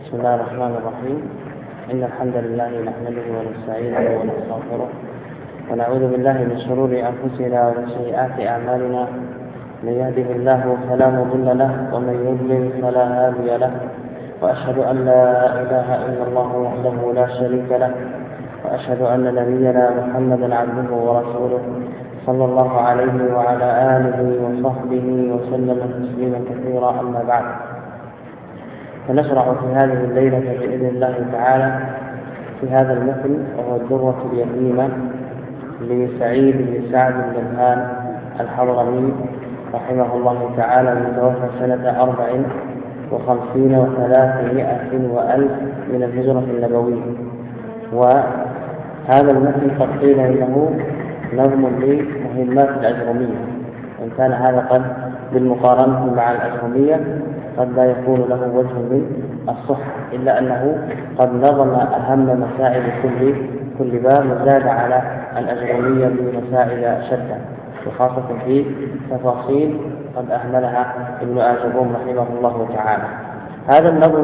بسم الله الرحمن الرحيم. إن الحمد لله نحمده ونستعينه ونستغفره ونعوذ بالله من شرور أنفسنا ومن سيئات أعمالنا. من يهده الله فلا مضل له ومن يضلل فلا هادي له، وأشهد أن لا إله إلا الله وحده لا شريك له، وأشهد أن نبينا محمدا عبده ورسوله صلى الله عليه وعلى آله وصحبه وسلم تسليما كثيرا. أما بعد، فنشرع في هذه الليلة بإذن الله تعالى في هذا المثل، وهو الدرة اليتيمة لسعيد بن سعد بن نبهان الحضرمي رحمه الله تعالى، المتوفى سنة 54 و300 وألف من الهجرة النبوية. وهذا المثل قد قيل إنه نظم لمهمات الأجرمية، وإن كان هذا قد بالمقارنة مع الأجرمية قد لا يكون له وجه من الصحة، إلا أنه قد نظم أهم مسائل كل باب، وزاد على الأجرمية بمسائل شتى، وخاصة في تفاصيل قد أهملها ابن آجروم رحمه الله تعالى. هذا النظم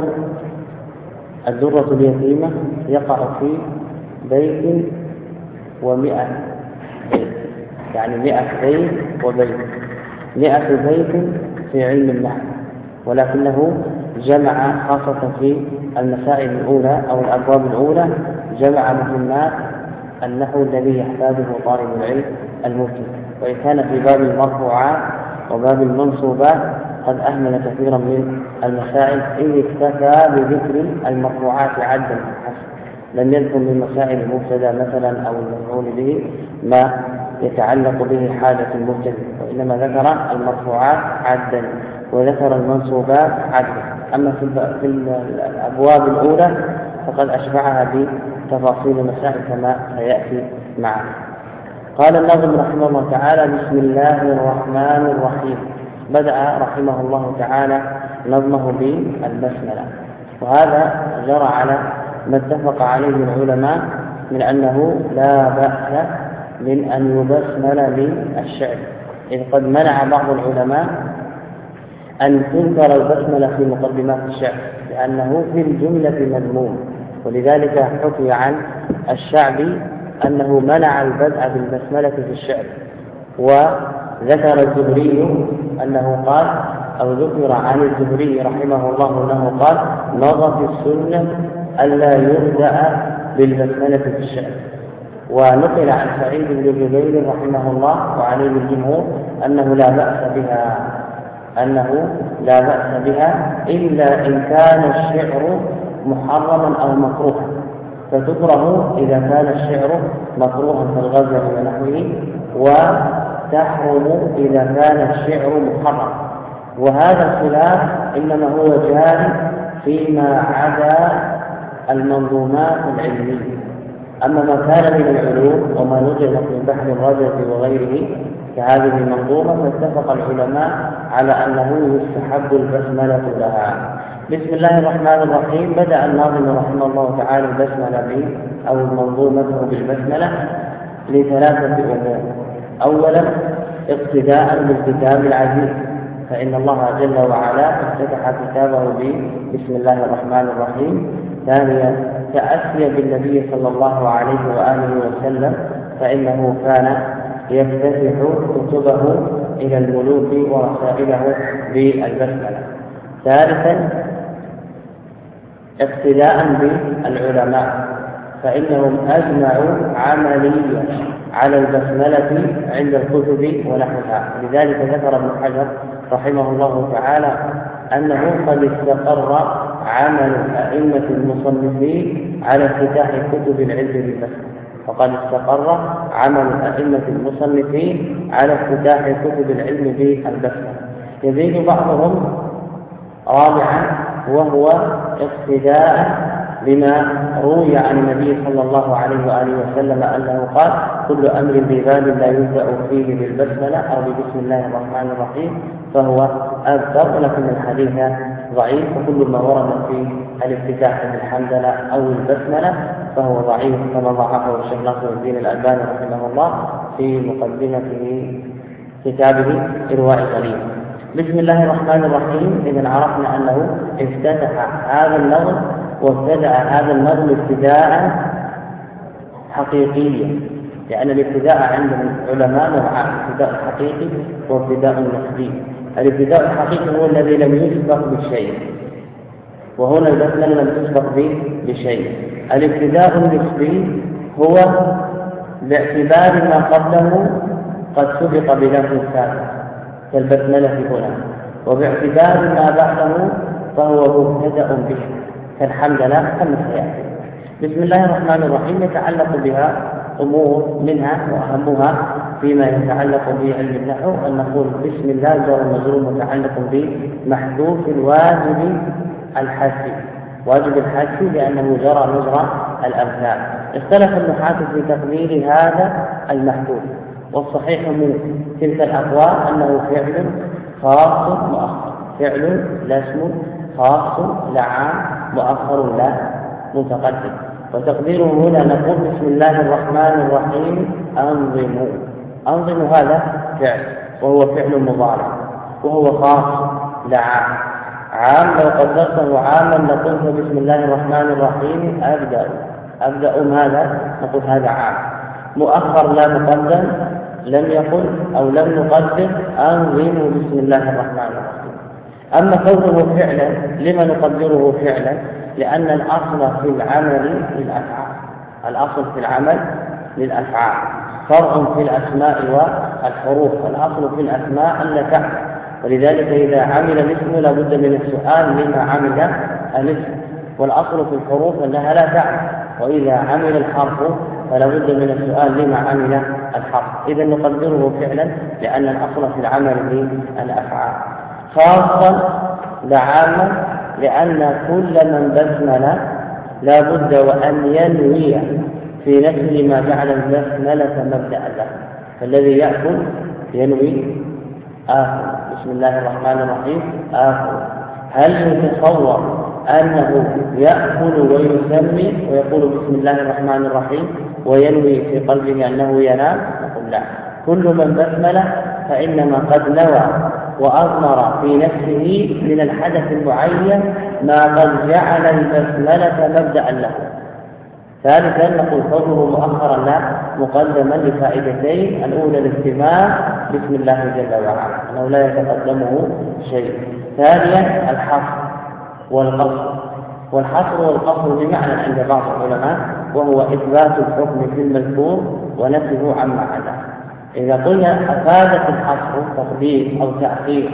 الدرة اليتيمة يقع في بيت و100 بيت، يعني 100 بيت وبيت. 100 بيت في علم النحو، ولكنه جمع خاصة في المسائل الأولى أو الأبواب الأولى جمع مهمات النحو الذي يحتاجه طالب العلم المبتدئ، وإن كان في باب المرفوعات وباب المنصوبات قد أهمل كثيرا من المسائل، إذ اكتفى بذكر المرفوعات عدا حسب، لم يذكر من مسائل المبتدأ مثلا أو المفعول به ما يتعلق به حاجة المبتدئ، وإنما ذكر المرفوعات عدا وذكر المنصوبات عدا. أما في الأبواب الأولى فقد أشبعها بتفاصيل المسائل كما سيأتي معنا. قال الناظم رحمه الله تعالى: بسم الله الرحمن الرحيم. بدأ رحمه الله تعالى نظمه بالبسملة، وهذا جرى على ما اتفق عليه العلماء من أنه لا بأس من أن يبسمل للشعر، إذ قد منع بعض العلماء أن تنكر البسملة في مقدمات الشعر لأنه في الجملة مذموم، ولذلك حكي عن الشعبي أنه منع البدء بالبسملة في الشعر. وذكر الزهري أنه قال، أو ذكر عن الزهري رحمه الله أنه قال: مضت السنة ألا يبدأ بالبسملة في الشعر. ونقل عن سعيد بن جبير رحمه الله وعليه الجمهور أنه لا بأس بها إلا إن كان الشعر محرما أو مكروها، فتكره إذا كان الشعر مكروها كالغزل ونحوه، وتحرم إذا كان الشعر محرما. وهذا الخلاف إنما هو جاري فيما عدا المنظومات العلمية. أما ما كان من العلوم وما نقل من بحر الرجل وغيره كهذه المنظومة فاتفق العلماء على أنه يستحب البسملة لها. بسم الله الرحمن الرحيم. بدأ الناظم رحمه الله تعالى البسملة أو منظومته بالبسملة لثلاثة أمور. أولا اقتداء بالكتاب العزيز، فإن الله جل وعلا افتتح كتابه بسم الله الرحمن الرحيم. ثانيا تأسيا بالنبي صلى الله عليه وآله وسلم، فإنه كان يفتتح كتبه إلى الملوك ورسائله بالبسملة. ثالثا اقتداء بالعلماء، فإنهم أجمعوا عمليا على البسملة عند الكتب ونحوها. لذلك ذكر ابن حجر رحمه الله تعالى أنه قد استقر عمل أئمة المصنفين على افتتاح كتب العلم بالبسملة، وقد استقر عمل أئمة المصنفين على افتتاح كتب العلم بالبسملة. يزيد بعضهم رابعا وهو اقتداء بما روي عن النبي صلى الله عليه وآله وسلم أنه قال: كل أمر ذي بال لا يبدأ فيه بالبسملة أو بسم الله الرحمن الرحيم فهو أبتر، لكن الحديث ضعيف، وكل ما ورد في الافتتاح بالحمدلة أو البسملة فهو ضعيف، كما ضعفه الشيخ ناصر الدين الألباني رحمه الله في مقدمته كتابه إرواء الغليل. بسم الله الرحمن الرحيم إذا عرفنا أنه افتتح هذا النظم، وابتدأ هذا النظم ابتداء حقيقيا، لأن الابتداء عند العلماء نوعان: الابتداء الحقيقي وابتداء النسبي. الابتداء الحقيقي هو الذي لم يسبق بشيء، وهنا البسملة لم تسبق بشيء. الابتداء النسبي هو باعتبار ما قبله قد سبق بلفظ سابق كالبسملة هنا، وباعتبار ما بعده فهو مبتدأ به كالحمدلله كما سيأتي. بسم الله الرحمن الرحيم يتعلق بها أمور، منها وأهمها فيما يتعلق بعلم النحو أن نقول بسم الله جار مجرور متعلق بمحذوف الواجب الحذف، واجب الحذف لأنه جرى مجرى الأمثال. اختلف النحاة في تقدير هذا المحذوف، والصحيح من تلك الأقوال أنه فعل خاص مؤخر، فعل لا اسم، خاص لا عام، مؤخر لا متقدم. وتقديره هنا نقول بسم الله الرحمن الرحيم أنظموا. أنظموا هذا فعل، وهو فعل مضارع، وهو خاص لا عام. عام لو قدرته عاما نقول بسم الله الرحمن الرحيم أبدأ ماذا؟ نقول هذا عام. مؤخر لا مقدم لم يقل أو لم نقدر أنظموا بسم الله الرحمن الرحيم. أما كونه فعلا لما نقدره فعلا؟ لأن الأصل في العمل للأفعال، الأصل في العمل للأفعال، فرع في الأسماء والحروف. الأصل في الأسماء أن تعمل، ولذلك إذا عمل الاسم لابد من السؤال لما عمل الاسم، والأصل في الحروف أنها لا تعمل، وإذا عمل الحرف فلا بد من السؤال لما عمل الحرف. إذا نقدره فعلا لأن الأصل في العمل للأفعال. خاصا لعاما لأن كل من بسمل لا بد وأن ينوي في نفسه ما جعل البسملة مبدأ له. فالذي يأكل ينوي آكل، بسم الله الرحمن الرحيم آكل. هل يتصور أنه يأكل ويسمي ويقول بسم الله الرحمن الرحيم وينوي في قلبه أنه ينام؟ نقول لا. كل من بسمل فإنما قد نوى وأضمر في نفسه من الحدث المعين ما قد جعل البسملة مبدأ له. ثالثا نقول قوله مؤخرا لا مقدما لفائدتين: الأولى الاهتمام بسم الله جل وعلا أنه لا يتقدمه شيء. ثانيا الحصر والقصر، والحصر والقصر بمعنى عند بعض العلماء وهو إثبات الحكم في المذكور ونفيه عما عداه. إذا قلنا أفادت الحصر تقديم أو تأخير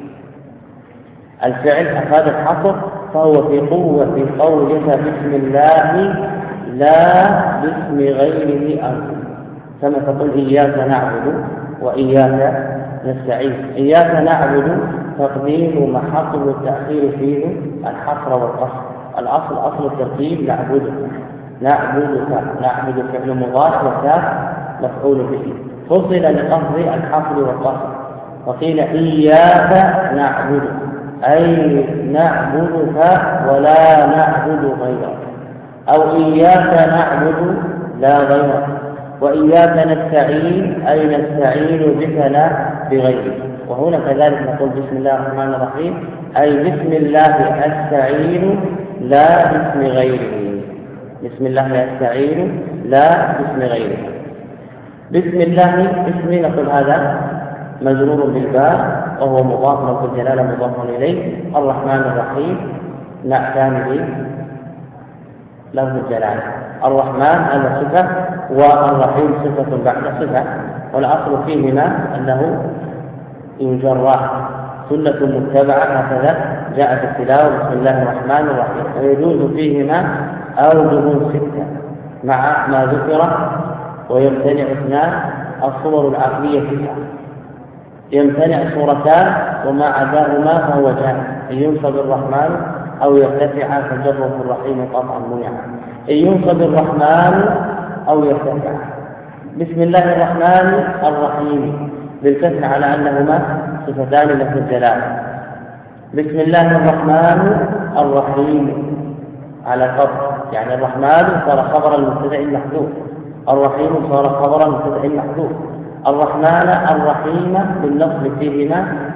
الفعل أفاد الحصر فهو في قوة قولك بسم الله لا باسم غيره أنت، كما تقول إياك نعبد وإياك نستعين. إياك نعبد تقديم محط التأخير فيه الحصر والقصر. الأصل أصل الترتيب نعبدك فعل مضارع وكاف مفعول به، فصل لقصد الحصر والقصر. وقيل إياك نعبد أي نعبدك ولا نعبد غيرك، أو إياك نعبد لا غيرك، وإياك نستعين أي نستعين بك لا بغيرك. وهنا كذلك نقول بسم الله الرحمن الرحيم أي بسم الله أستعين لا باسم غيره، بسم الله أستعين لا باسم غيره. بسم الله اسم نقول هذا مجرور بالباء وهو مضاف له الجلالة مضاف إليه. الرحمن الرحيم نعتان به له الجلالة. الرحمن هذا صفة والرحيم صفة بعد صفة، والأصل فيهما أنه يجرى سنة متبعة هكذا جاءت التلاوة بسم الله الرحمن الرحيم. ويجوز فيهما أوجه 6 مع ما ذكر، ويمتنع 2 الصور العقلية فيها. يمتنع صورتان وما عداهما فهو جائز، إن ينصب الرحمن أو يرتفع فجره الرحيم قطعا منع. إن ينصب الرحمن أو يرتفع. بسم الله الرحمن الرحيم بالكسر على أنهما صفتان لفظ الجلالة. بسم الله الرحمن الرحيم على قبر، يعني الرحمن صار خبرا المبتدأ المحذوف، الرحيم صار خبرا المبتدأ المحذوف. الرحمن الرحيم بالنصب فيهما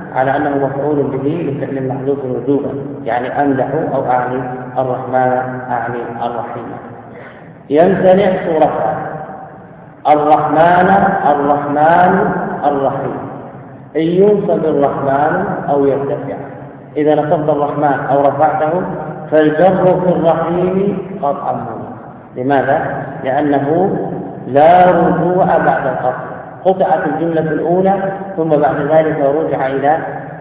على أنه مفعول به لفعل محذوف وجوبا، يعني أمدح أو أعني الرحمن أعني الرحيم. يمتنع صورتان: الرحمن الرحيم، إن ينصب الرحمن أو يرتفع. إذا نصبت الرحمن أو رفعته فالجر في الرحيم قطعا منه. لماذا؟ لأنه لا رجوع بعد القصر، قطعت الجملة الأولى ثم بعد ذلك رجع إلى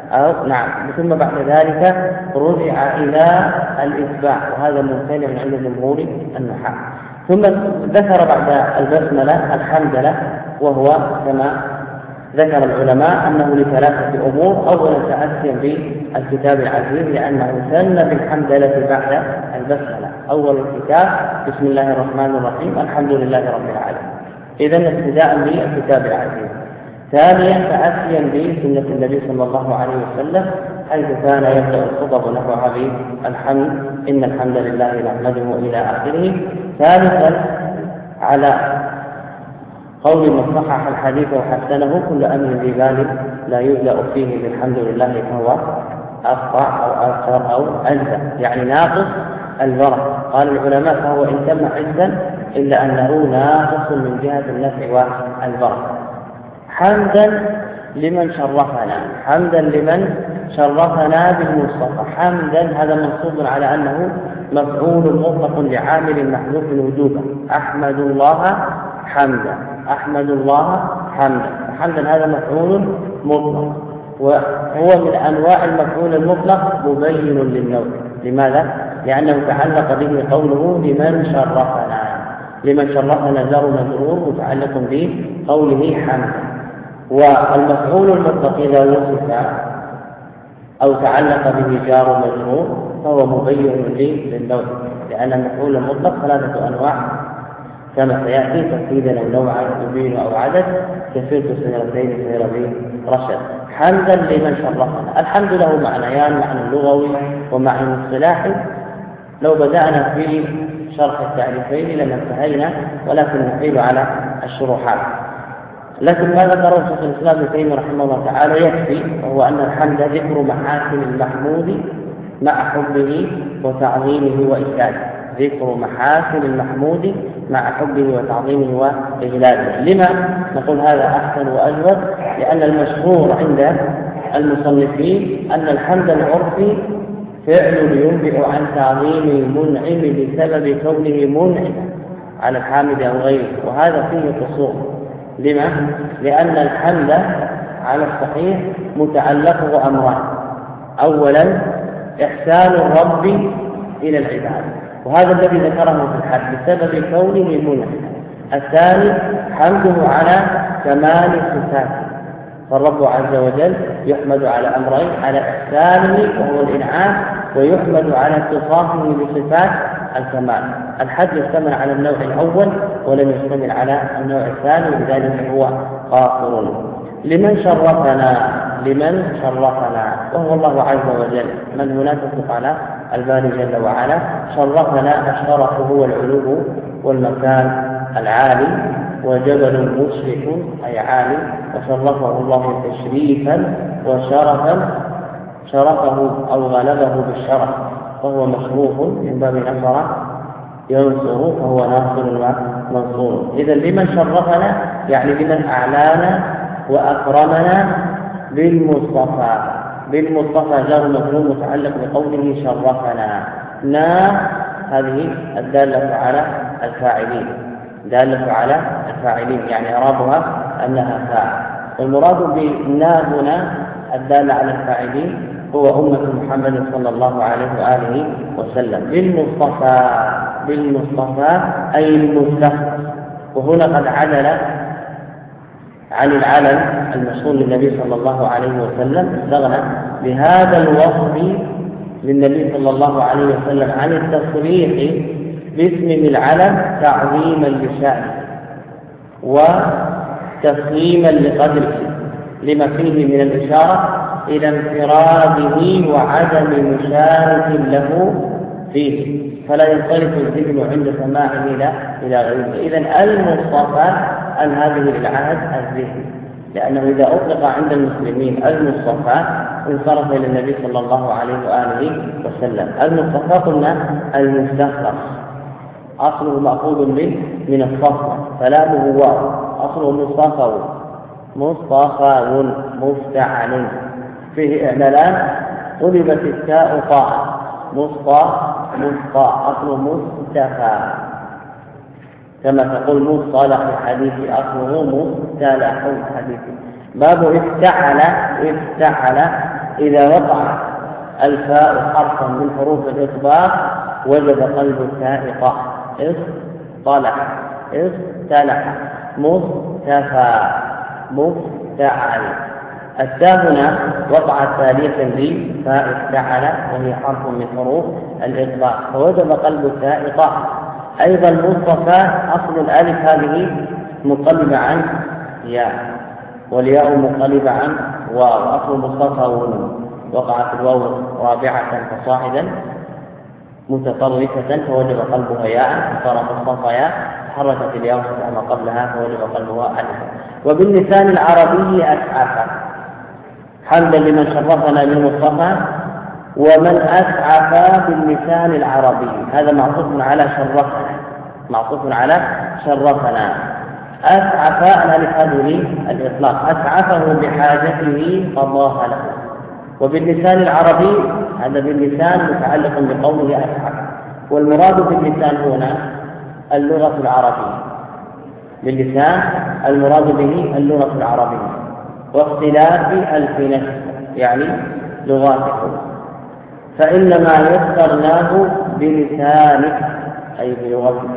ثم بعد ذلك رجع إلى الإتباع، وهذا ممتنع عند جمهور النحاة. ثم ذكر بعد البسملة الحمدلة، وهو كما ذكر العلماء أنه لثلاثة أمور: أولا تأسيا بالكتاب العزيز لأنه سن بالحمدلة بعد البسملة، أول الكتاب بسم الله الرحمن الرحيم الحمد لله رب العالمين، إذن ابتداء بالكتاب العزيز. ثانيا تأسيا بسنة النبي صلى الله عليه وسلم حيث كان يبدأ الخطب نحوها بالحمد إن الحمد لله نحمده إلى آخره. ثالثا على قول من صحح الحديث وحسنه: كل أمر ذي بال لا يبدأ فيه بالحمد لله فهو أقطع أو أكثر أو أجزى، يعني ناقص البركة. قال العلماء: فهو إن تم عجزا إلا أنه ناقص من جهة النفع والبركة. حمدا لمن شرفنا، حمدا لمن شرفنا بالمصطفى. حمدا هذا منصوب على أنه مفعول مطلق لعامل محذوف وجوبا: أحمد الله حمدا، أحمد الله حمدا. حمدا هذا مفعول مطلق، وهو من أنواع المفعول المطلق مبين للنوع. لماذا؟ لأنه تعلق به قوله لمن شرفنا. لمن شرفنا جار مجرور متعلق بقوله حمدا. والمفعول المطلق إذا وصف أو تعلق به جار مجرور فهو مبين للنوع، لأن المفعول المطلق ثلاثة أنواع كما سيأتي: تفصيلا أو نوعا يبين أو عدد، كسرت سنتين سير برشد. حمدا لمن شرفنا. الحمد له معنيان: معنى لغوي ومعنى اصطلاحي. لو بدأنا في شرح التعريفين لانتهينا، ولكن نحيل على الشروحات. لكن ما ذكره شيخ الإسلام ابن تيمية رحمه الله تعالى يكفي، وهو أن الحمد ذكر محاسن المحمود مع حبه وتعظيمه وإجلاله. ذكر محاسن المحمود مع حبه وتعظيمه وإجلاله. لما نقول هذا أحسن وأجود؟ لأن المشهور عند المصنفين أن الحمد العرفي فعل ينبئ عن تعظيم المنعم بسبب كونه منعم على الحامد أو غيره، وهذا فيه قصور. لما؟ لأن الحمد على الصحيح متعلقه أمران: أولا إحسان الرب إلى العباد، وهذا الذي ذكره في الحد بسبب كونه منعم. الثاني حمده على كمال صفاته، فالرب عز وجل يحمد على أمرين: على إحسانه وهو الإنعام، ويحمد على اتصافه بصفات الكمال. الحد يشتمل على النوع الأول ولم يشتمل على النوع الثاني، ولذلك هو قاصر. لمن شرفنا وهو الله عز وجل. من هنا تصدق على الباري جل وعلا. شرفنا، الشرف هو العلو والمكان العالي، وجبل مشرف أي عالي، وشرفه الله تشريفا وشرفا، شرفه أو غلبه بالشرف، فهو مشروف من باب نصر ينصر، فهو ناصر ومنصور. إذا لمن شرفنا يعني لمن أعلانا وأكرمنا بالمصطفى. بالمصطفى جار مجرور متعلق بقوله شرفنا. هذه الدالة على الفاعلين، دالة على الفاعلين، يعني إعرابها أنها فاعل. والمراد بنا هنا الدالة على الفاعلين هو أمة محمد صلى الله عليه وآله وسلم. بالمصطفى أي المصطفى. وهنا قد عدل عن العلم المشهور للنبي صلى الله عليه وسلم، استغنى بهذا الوصف للنبي صلى الله عليه وسلم عن التصريح باسم العلم تعظيما لشأنه وتفخيما لقدره، لما فيه من الإشارة إلى انفراده وعدم مشارك له فيه، فلا ينصرف الذهن عند سماعه إلى غيره. إذن المصطفى هذه للعهد الذهني، لأنه إذا أطلق عند المسلمين المصطفى انصرف إلى النبي صلى الله عليه وآله وسلم. المصطفى قلنا المستخلص، أصله مأخوذ من الصفوة، فلامه واو، أصله مصطفى مفتعل، فيه إعلان، قلبت التاء طاء، أصله مصطفى، كما تقول مصطلح الحديث أصله مصطلح الحديث. باب افتعل إذا وقع الفاء حرفا من حروف الإطباق وجب قلب التاء طاء. اصطلح مصطفى مفتعل. التاء هنا وقعت ثالثا لفاء افتعل وهي حرف من حروف الإطباق فوجب قلب التاء طاء. أيضا مصطفى أصل الألف هذه مقلبة عن ياء، والياء مقلبة عن واو، أصل مصطفى وقعت الواو رابعة فصاعدا متطرفة فوجب قلبها ياء فصار مصطفى ياء، تحركت الياء ما قبلها فوجب قلبها ألفا. وباللسان العربي أسعف، حمدا لمن شرفنا بالمصطفى. ومن أسعف باللسان العربي هذا معطوف على شرفنا. أسعف الألف هذه الإطلاق، أسعفه بحاجته قضاها له. وباللسان العربي هذا باللسان متعلق بقوله أسعف، والمراد باللسان هنا اللغة العربية، باللسان المراد به اللغة العربية واختلاف ألسنة يعني لغاتكم، فإنما يسرناه بلسانك أي بلغتك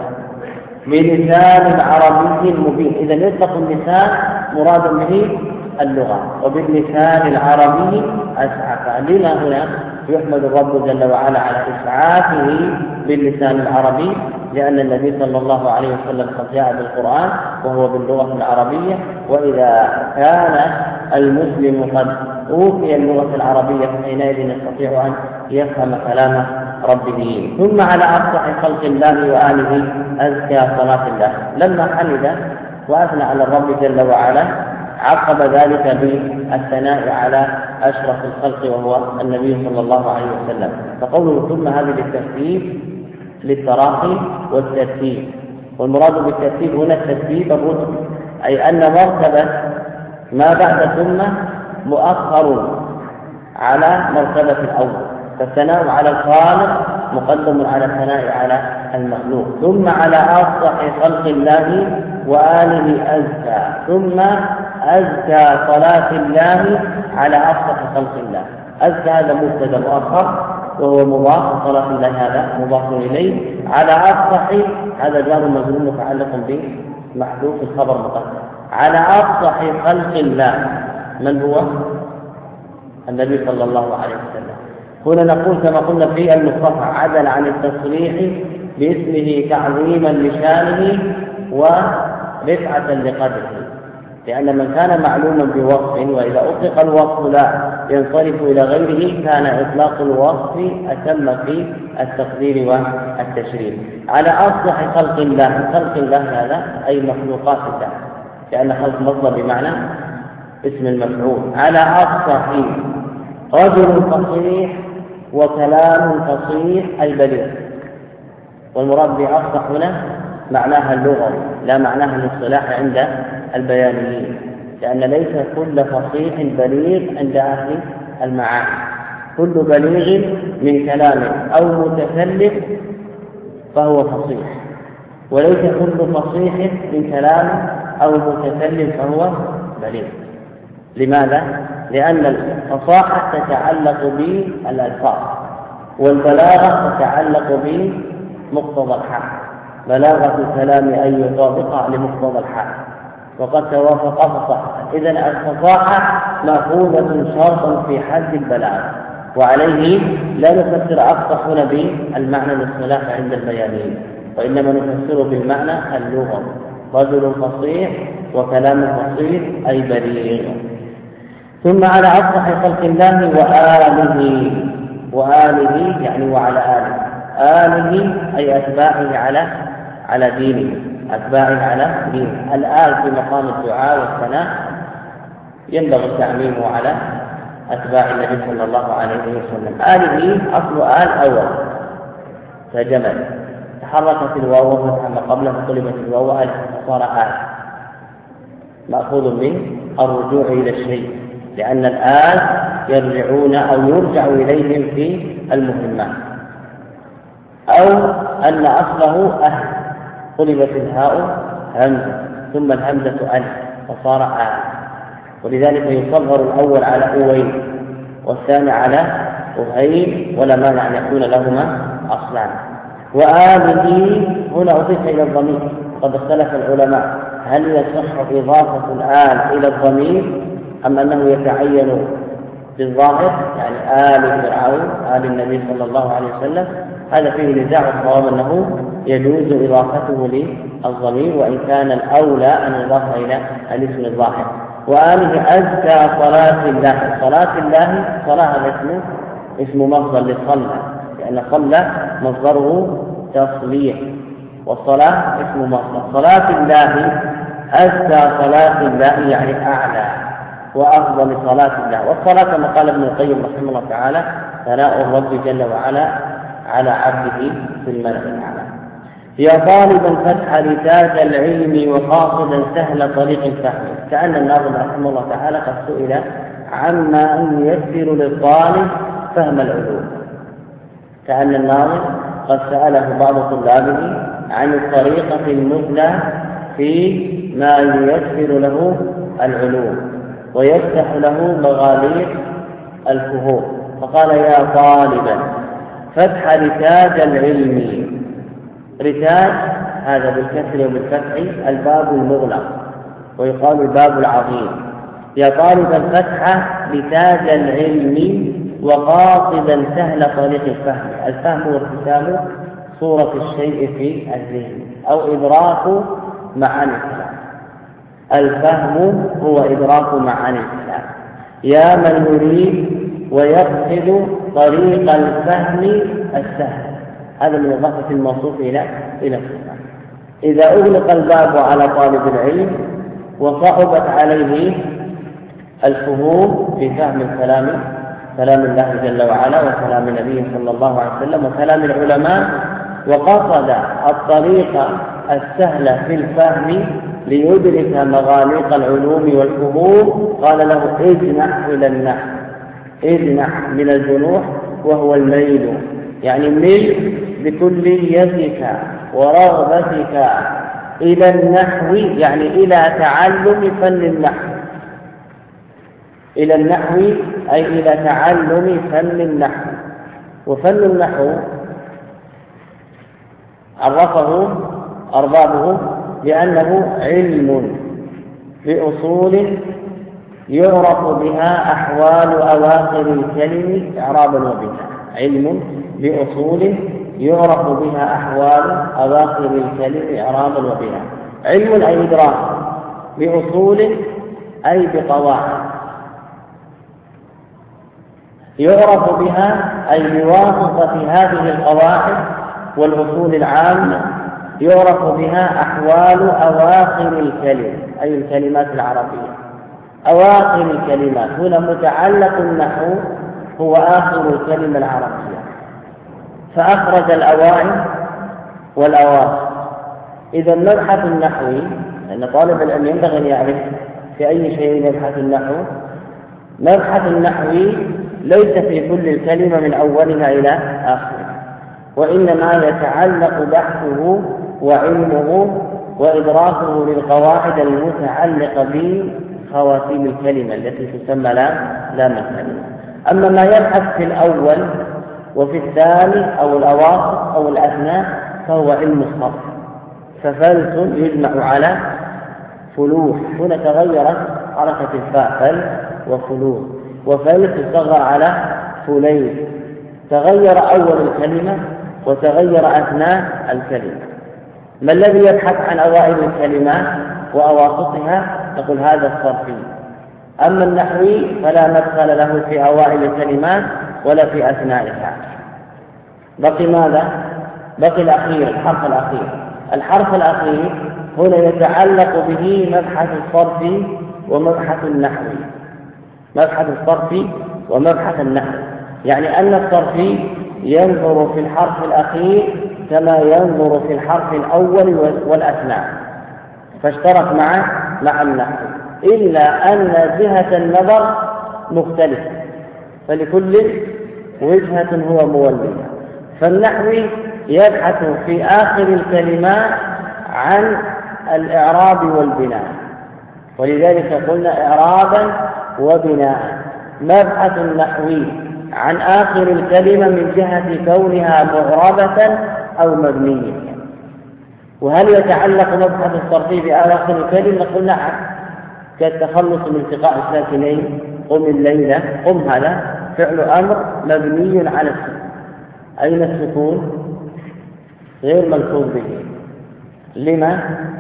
بلسان العربي المبين. إذا يطلق اللسان مراد به اللغة، وباللسان العربي أسعف. لما هنا يحمد الرب جل وعلا على إسعافه باللسان العربي؟ لأن النبي صلى الله عليه وسلم قد جاء بالقرآن وهو باللغة العربية، وإذا كان المسلم قد أوتي اللغة العربية فحينئذ يستطيع أن يفهم كلام ربه. ثم على أفصح خلق الله وآله أزكى صلاة الله. لما حمد وأثنى على الرب جل وعلا عقب ذلك بالثناء على أشرف الخلق وهو النبي صلى الله عليه وسلم، فقوله ثم هذه للترتيب للتراخي والترتيب، والمراد بالترتيب هنا الترتيب الرتبي، أي أن مرتبة ما بعد ثم مؤخر على مرتبة الأول، فالثناء على الخالق مقدم على الثناء على المخلوق. ثم على أفصح خلق الله وآله أزكى، ثم أزكى صلاة الله على أفصح خلق الله. أزكى هذا مبتدأ مؤخر وهو مضاف، صلاة الله هذا مضاف إليه، على أفصح هذا جار مجرور متعلق بمحذوف الخبر مقدم. على أفصح خلق الله من هو؟ النبي صلى الله عليه وسلم. هنا نقول كما قلنا في المصطفى عدل عن التصريح باسمه تعظيما لشانه ورفعة لقدره، لأن من كان معلوما بوصف وإذا أطلق الوصف لا ينصرف إلى غيره كان إطلاق الوصف أتم في التقدير والتشريف. على أفصح خلق الله، خلق الله هذا أي مخلوقات الله، لأن خلق مصدر بمعنى اسم المفعول. على أفصح رجل فصيح وكلام فصيح أي بليغ، والمراد بأفصح هنا معناها اللغوي لا معناها الاصطلاح عند البيانيين، لأن ليس كل فصيح بليغ عند أهل المعاني، كل بليغ من كلام أو متكلف فهو فصيح، وليس كل فصيح من كلام أو متكلف فهو بليغ. لماذا؟ لأن الفصاحة تتعلق بالألفاظ والبلاغة تتعلق بمقتضى الحال، بلاغة الكلام أن يطابق لمقتضى الحال، وقد توافق فصاحة. إذن الفصاحة مأخوذة شرطا في حد البلاغة، وعليه لا نفسر أفصح هنا بالمعنى الاصطلاحي عند البيانيين، وإنما نفسر بالمعنى اللغوي، رجل فصيح وكلام فصيح أي بليغ. ثم على أفصح خلق الله وآله يعني وعلى آله أي أتباعه على دينه، أتباعه على دينه. الآل في مقام الدعاء والثناء ينبغي تعميمه على أتباع النبي صلى الله عليه وسلم. آله أصل آل أول كجمل، تحركت الواو فتح ما قبله فقلبت الواو ألف فصار آل، مأخوذ من الرجوع إلى الشيء، لأن الآل يرجعون أو يرجع إليهم في المهمات. أو أن أصله أهل، قلبت الهاء همزة ثم الهمزة ألف فصار آل، ولذلك يصغر الأول على أوين والثاني على أهيل، ولا مانع أن يكون لهما أصلان. وآله هنا أضيف إلى الضمير، قد اختلف العلماء هل يصح إضافة الآل إلى الضمير أم أنه يتعين بالظاهر، يعني آل فرعون آل النبي صلى الله عليه وسلم. هذا فيه نزاع، الصواب أنه يجوز إضافته للضمير، وإن كان الأولى أن يضاف إلى الاسم الظاهر. وآله أزكى صلاة الله. صلاة الله، صلاة هذا اسم مصدر لصلى، لأن صلى مصدره تصليح، والصلاة اسم مصدر. صلاة الله أزكى صلاة الله يعني أعلى وأفضل صلاة الله. والصلاة كما قال ابن القيم رحمه الله تعالى ثناء الرب جل وعلا على عبده في الملأ الأعلى. يا طالبا فتح لتاج العلم وقاصدا سهل طريق الفهم. كأن الناظم رحمه الله تعالى قد سئل عما أن ييسر للطالب فهم العلوم. كأن الناظم قد سأله بعض طلابه عن الطريقة المثلى في ما ييسر له العلوم ويفتح له مغاليق الفهوم، فقال يا طالبا فتح لتاج العلم. رتاج هذا بالكسر وبالفتح الباب المغلق، ويقال الباب العظيم. يا طالبا فتح لتاج العلم وقاصدا سهل طريق الفهم. الفهم وارتسام صورة الشيء في الذهن أو إدراك معاني الكلام. الفهم هو إدراك معاني الكلام. يا من يريد ويقصد طريق الفهم السهل، هذا من إضافة الموصوف إلى الصفة. إذا أغلق الباب على طالب العلم وصعبت عليه الفهوم في فهم الكلام، كلام الله جل وعلا وكلام نبيه صلى الله عليه وسلم وكلام العلماء، وقصد الطريقة السهلة في الفهم ليدرك مغاليق العلوم والفهوم، قال له اجنح إلى النحو. اجنح من الجنوح وهو الميل، يعني ميل بكليتك ورغبتك إلى النحو، يعني إلى تعلم فن النحو. إلى النحو أي إلى تعلم فن النحو. وفن النحو عرفه أربابه بأنه علم بأصول يعرف بها أحوال أواخر الكلم إعرابا وبناء. علم بأصول يعرف بها أحوال أواخر الكلم إعرابا وبناء. علم أي إدراك، بأصول أي بقواعد يعرف بها أي بواسطة هذه القواعد والأصول العامة يعرف بها أحوال أواخر الكلم أي الكلمات العربية. أواخر الكلمات هنا متعلق النحو هو آخر الكلمة العربية، فأخرج الأوائل والأواخر. إذا المبحث النحوي، لأن طالب العلم ينبغي أن يعرف في أي شيء يبحث النحو. مبحث النحوي ليس في كل الكلمة من أولها إلى آخرها، وإنما يتعلق بحثه وعلمه وإدراكه للقواعد المتعلقة بخواتيم الكلمة التي تسمى لام الكلمة. أما ما يبحث في الأول وفي الثاني أو الأواخر أو الأثناء فهو علم الصرف. ففلس يجمع على فلوح، هنا تغيرت حركة الفاء فل وفلوح، وفلس تصغر على فليس، تغير أول الكلمة وتغير أثناء الكلمة. ما الذي يبحث عن أوائل الكلمات وأواسطها؟ نقول هذا الصرفي. أما النحوي فلا مدخل له في أوائل الكلمات ولا في أثنائها. بقي ماذا؟ بقي الأخير، الحرف الأخير. الحرف الأخير هنا يتعلق به مبحث الصرف ومبحث النحو، مبحث الصرف ومبحث النحو. يعني أن الصرفي ينظر في الحرف الأخير كما ينظر في الحرف الأول والأثناء، فاشترك مع النحو، إلا أن جهة النظر مختلفة، فلكل وجهة هو موليها. فالنحوي يبحث في آخر الكلمات عن الإعراب والبناء، ولذلك قلنا إعرابا وبناء. مبحث النحوي عن آخر الكلمة من جهة كونها معربة أو مبنية. وهل يتعلق مبحث الصرفي بآخر الكلمة؟ قلنا كالتخلص من التقاء الساكنين، قم الليلة. قم هذا فعل أمر مبني على السكون. أين السكون؟ غير ملحوظ به. لما؟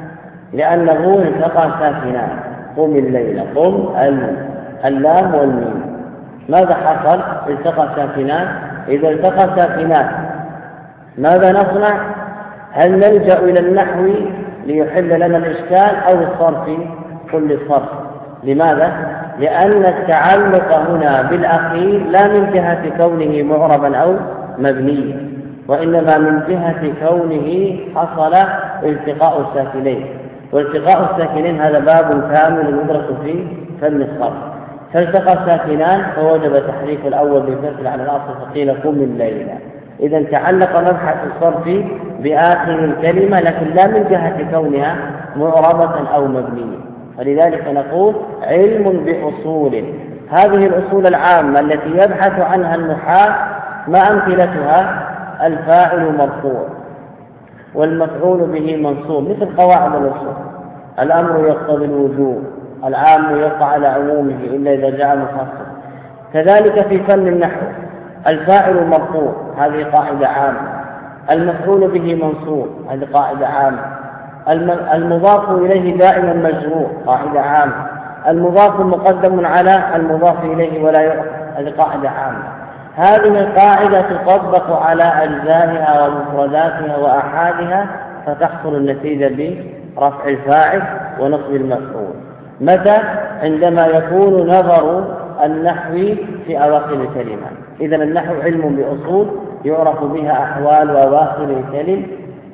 لأنه التقى ساكنان. قم الليلة، قم اللام والميم. ماذا حصل؟ التقى ساكنان. إذا التقى ساكنان ماذا نصنع؟ هل نلجأ إلى النحو ليحل لنا الإشكال أو الصرف؟ كل الصرف. لماذا؟ لأن التعلق هنا بالأخير لا من جهة كونه معربا أو مبنيا، وإنما من جهة كونه حصل التقاء الساكنين. والتقاء الساكنين هذا باب كامل يدرس في فن الصرف. فالتقى الساكنان فوجب تحريك الأول بالكسر على الأصل، فقيل قم الليلة. إذا تعلق مبحث الصرف بآخر الكلمة، لكن لا من جهة كونها معربة أو مبنية. فلذلك نقول علم بأصول. هذه الأصول العامة التي يبحث عنها النحاة ما أمثلتها؟ الفاعل مرفوع والمفعول به منصوب، مثل قواعد الأصول. الأمر يقتضي الوجوب، العام يقع على عمومه إلا إذا جاء مخصص. كذلك في فن النحو الفاعل مرفوع، هذه قاعدة عامة. المفعول به منصوب، هذه قاعدة عامة. المضاف إليه دائما مجرور، قاعدة عامة. المضاف مقدم على المضاف إليه ولا يؤخر، هذه قاعدة عامة. هذه القاعدة تطبق على أجزائها ومفرداتها وأحادها، فتحصل النتيجة برفع الفاعل ونصب المفعول. متى؟ عندما يكون نظر النحوي في أواخر الكلمة. إذن النحو علم بأصول يعرف بها أحوال أواخر الكلم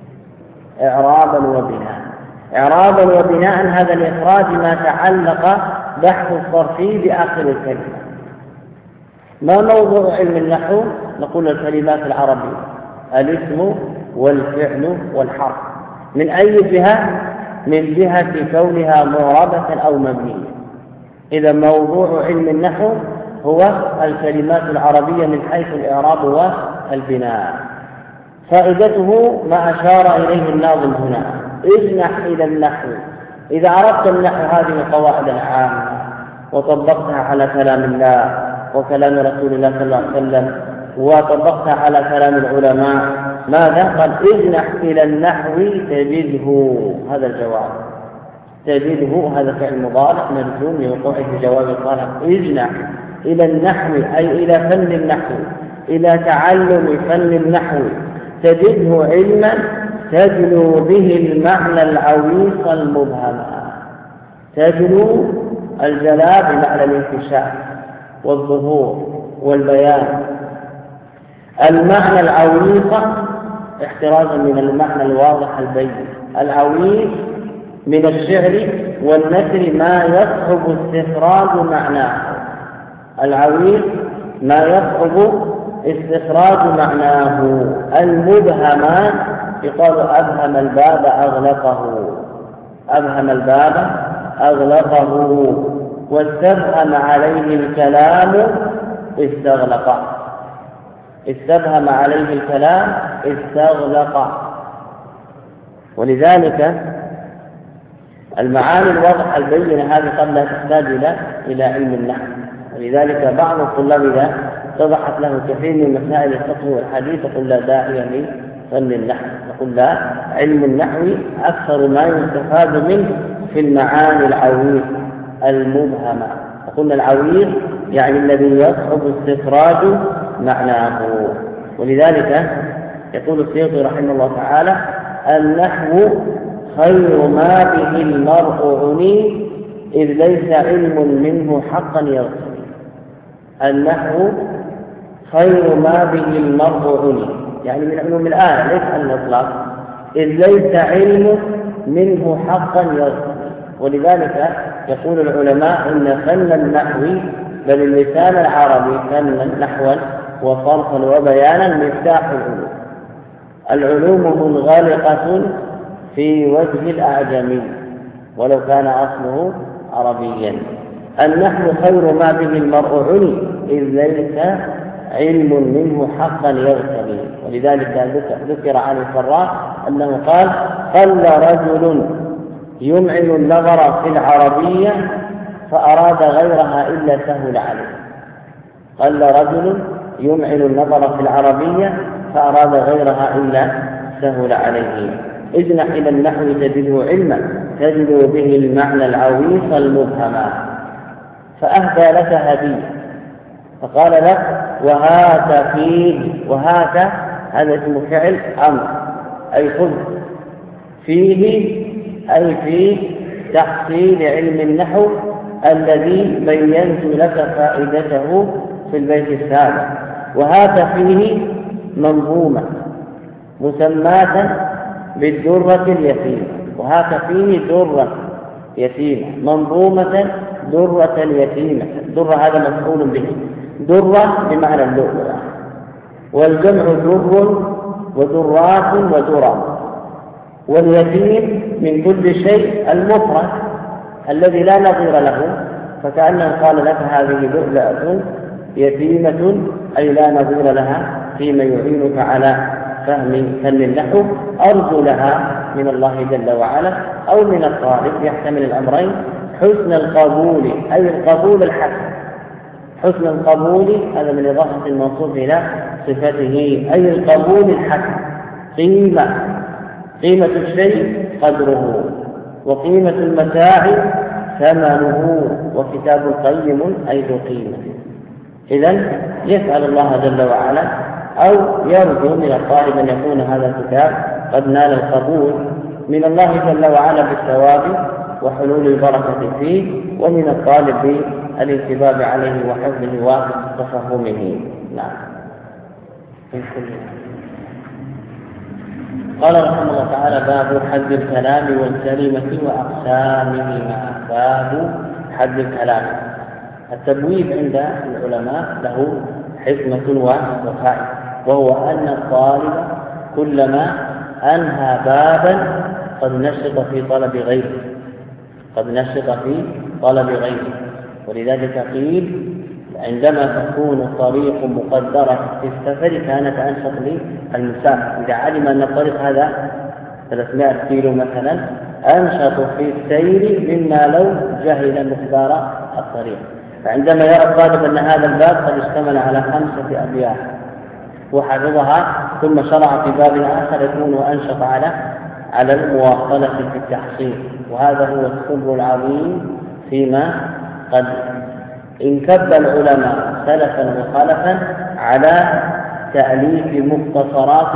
إعرابا وبناء. إعرابا وبناء هذا الإخراج ما تعلق بحث الصرفي بآخر الكلمة. ما موضوع علم النحو؟ نقول الكلمات العربية، الاسم والفعل والحرف. من أي جهة؟ من جهة كونها معربة أو مبنية. إذا موضوع علم النحو هو الكلمات العربية من حيث الإعراب والبناء. فائدته ما أشار إليه الناظم هنا: اجنح إلى النحو. إذا عرفت النحو هذه القواعد العامة وطبقتها على كلام الله وكلام رسول الله صلى الله عليه وسلم وطبقتها على كلام العلماء، ماذا؟ قال اجنح إلى النحو تجده. هذا الجواب، تجده هذا فعل مضارع مجزوم لوقوعه في جواب الطلب. اجنح إلى النحو أي إلى فن النحو، إلى تعلم فن النحو. تجده علما تجلو به المعنى العويص المبهم. تجلو الجلاء بمعنى الانكشاف والظهور والبيان. المعنى العويص احترازا من المعنى الواضح البين. العويص من الشعر والنثر ما يصعب استخراج معناه. العويص ما يصعب استخراج معناه. المبهم يقال أبهم الباب أغلقه، أبهم الباب أغلقه. واستبهم عليه الكلام استغلق، استبهم عليه الكلام استغلق. ولذلك المعاني الواضحة البينة هذه قد لا تحتاج إلى علم النحو. ولذلك بعض الطلاب إذا اتضحت له كثير من مسائل الفقه والحديث يقول لا داعي لفن النحو. نقول لا، علم النحو أكثر ما يستفاد منه في المعاني العويص المبهمة. وقلنا العويص يعني الذي يصعب استخراج معناه. ولذلك يقول السيوطي رحمه الله تعالى: النحو خير ما به المرء عني إذ ليس علم منه حقا يرتقي. النحو خير ما به المرء علم، يعني من علوم الآية ليس على الإطلاق، إذ ليس علم منه حقا يرتقي. ولذلك يقول العلماء إن فن النحو بل اللسان العربي فنا نحوا وصرفا وبيانا مفتاح العلوم. العلوم منغلقة في وجه الأعجمي ولو كان أصله عربيا. النحو خير ما به المرء علم، إذ ليس علم منه حقا يرتقي. ولذلك ذكر عن الفراء أنه قال: قل رجل يمعن النظر في العربية فأراد غيرها إلا سهل عليه. قل رجل يمعن النظر في العربية فأراد غيرها إلا سهل عليه. اجنح إلى النحو تجده علما تجد به المعنى العويص المبهما، فأهدى لك هدية فقال لك: وهات فيه. وهات هذا اسم فعل أمر، أي خذ. فيه أي في تحصيل علم النحو الذي بينت لك فائدته في البيت السابق. وهات فيه منظومة مسماة بالدرة اليتيمة. وهات فيه درة يتيمة منظومة درة اليتيمة. درة هذا مفعول به، درة بمعنى اللؤلؤة، والجمع در ودرات ودرة. واليتيم من كل شيء المفرد الذي لا نظير له، فكأنه قال لك: هذه لؤلؤة يتيمة، أي لا نظير لها فيما يعينك على فهم فن النحو. أرجو لها من الله جل وعلا أو من الطالب، يحتمل الأمرين: حسن القبول أي القبول الحسن. حسن القبول هذا من إضافة الموصوف إلى صفته، أي القبول الحسن. قيمة الشيء قدره، وقيمة المتاع ثمنه، وكتاب قيم أي ذو قيمة. إذن يسأل الله جل وعلا أو يرجو من الطالب أن يكون هذا الكتاب قد نال القبول من الله جل وعلا بالثواب وحلول البركة فيه، ومن الطالب بالانتباه عليه وحفظه وتفهمه. نعم. قال رحمه الله تعالى: باب حد الكلام والكلمة وأقسامهما. باب حد الكلام. التبويب عند العلماء له حكمة وفائدة، وهو أن الطالب كلما أنهى بابا قد نشط في طلب غيره. ولذلك قيل: عندما تكون الطريق مقدرة في السفر كانت أنشط للمسافر. إذا علم أن الطريق هذا 300 كيلو مثلا أنشط في السير مما لو جهل مقدار الطريق. فعندما يرى الطالب أن هذا الباب قد اشتمل على 5 أبيات وحفظها ثم شرع في باب آخر يكون أنشط على المواصلة في التحصيل. وهذا هو السر العظيم فيما قد انكب العلماء سلفا وخلفا على تأليف مختصرات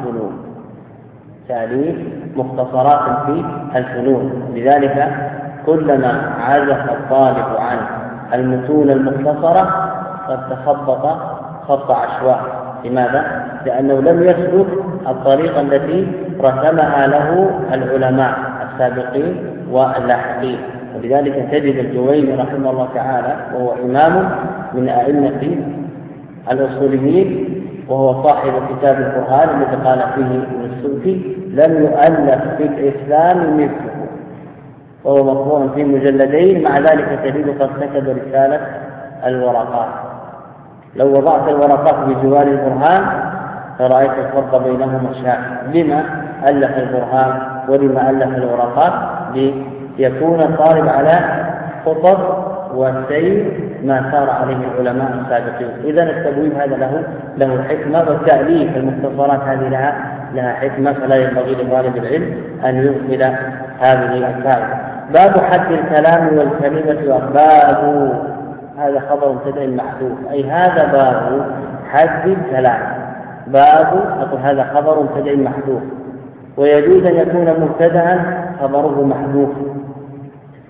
في الفنون. لذلك كلما عزف الطالب عن المتون المختصرة قد تخبط خط عشواء. لماذا؟ لأنه لم يسلك الطريقة التي رسمها له العلماء السابقين واللاحقين. ولذلك تجد الجويني رحمه الله تعالى وهو إمام من أئمة الأصوليين، وهو صاحب كتاب القرآن الذي قال فيه ابن السبكي: لم يؤلف في الإسلام مثله، وهو مطبوع في مجلدين. مع ذلك تجد قد كتب رسالة الورقات. لو وضعت الورقات بجوار البرهان فرأيت الفرق بينهما شاسع. لما ألف البرهان ولما ألف الورقات؟ ليكون الطالب على خطب وسير ما سار عليه العلماء السابقين. إذن التبويب هذا له حكمة، والتأليف المختصرات هذه لها حكمة، فلا ينبغي لطالب العلم أن يغفل هذه الفائدة. باب حد الكلام والكلمة. باب هذا خبر مبتدأ محذوف، أي هذا باب حد الكلام. باب أقول هذا خبر مبتدأ محذوف، ويجوز أن يكون مبتدأ خبره محذوف.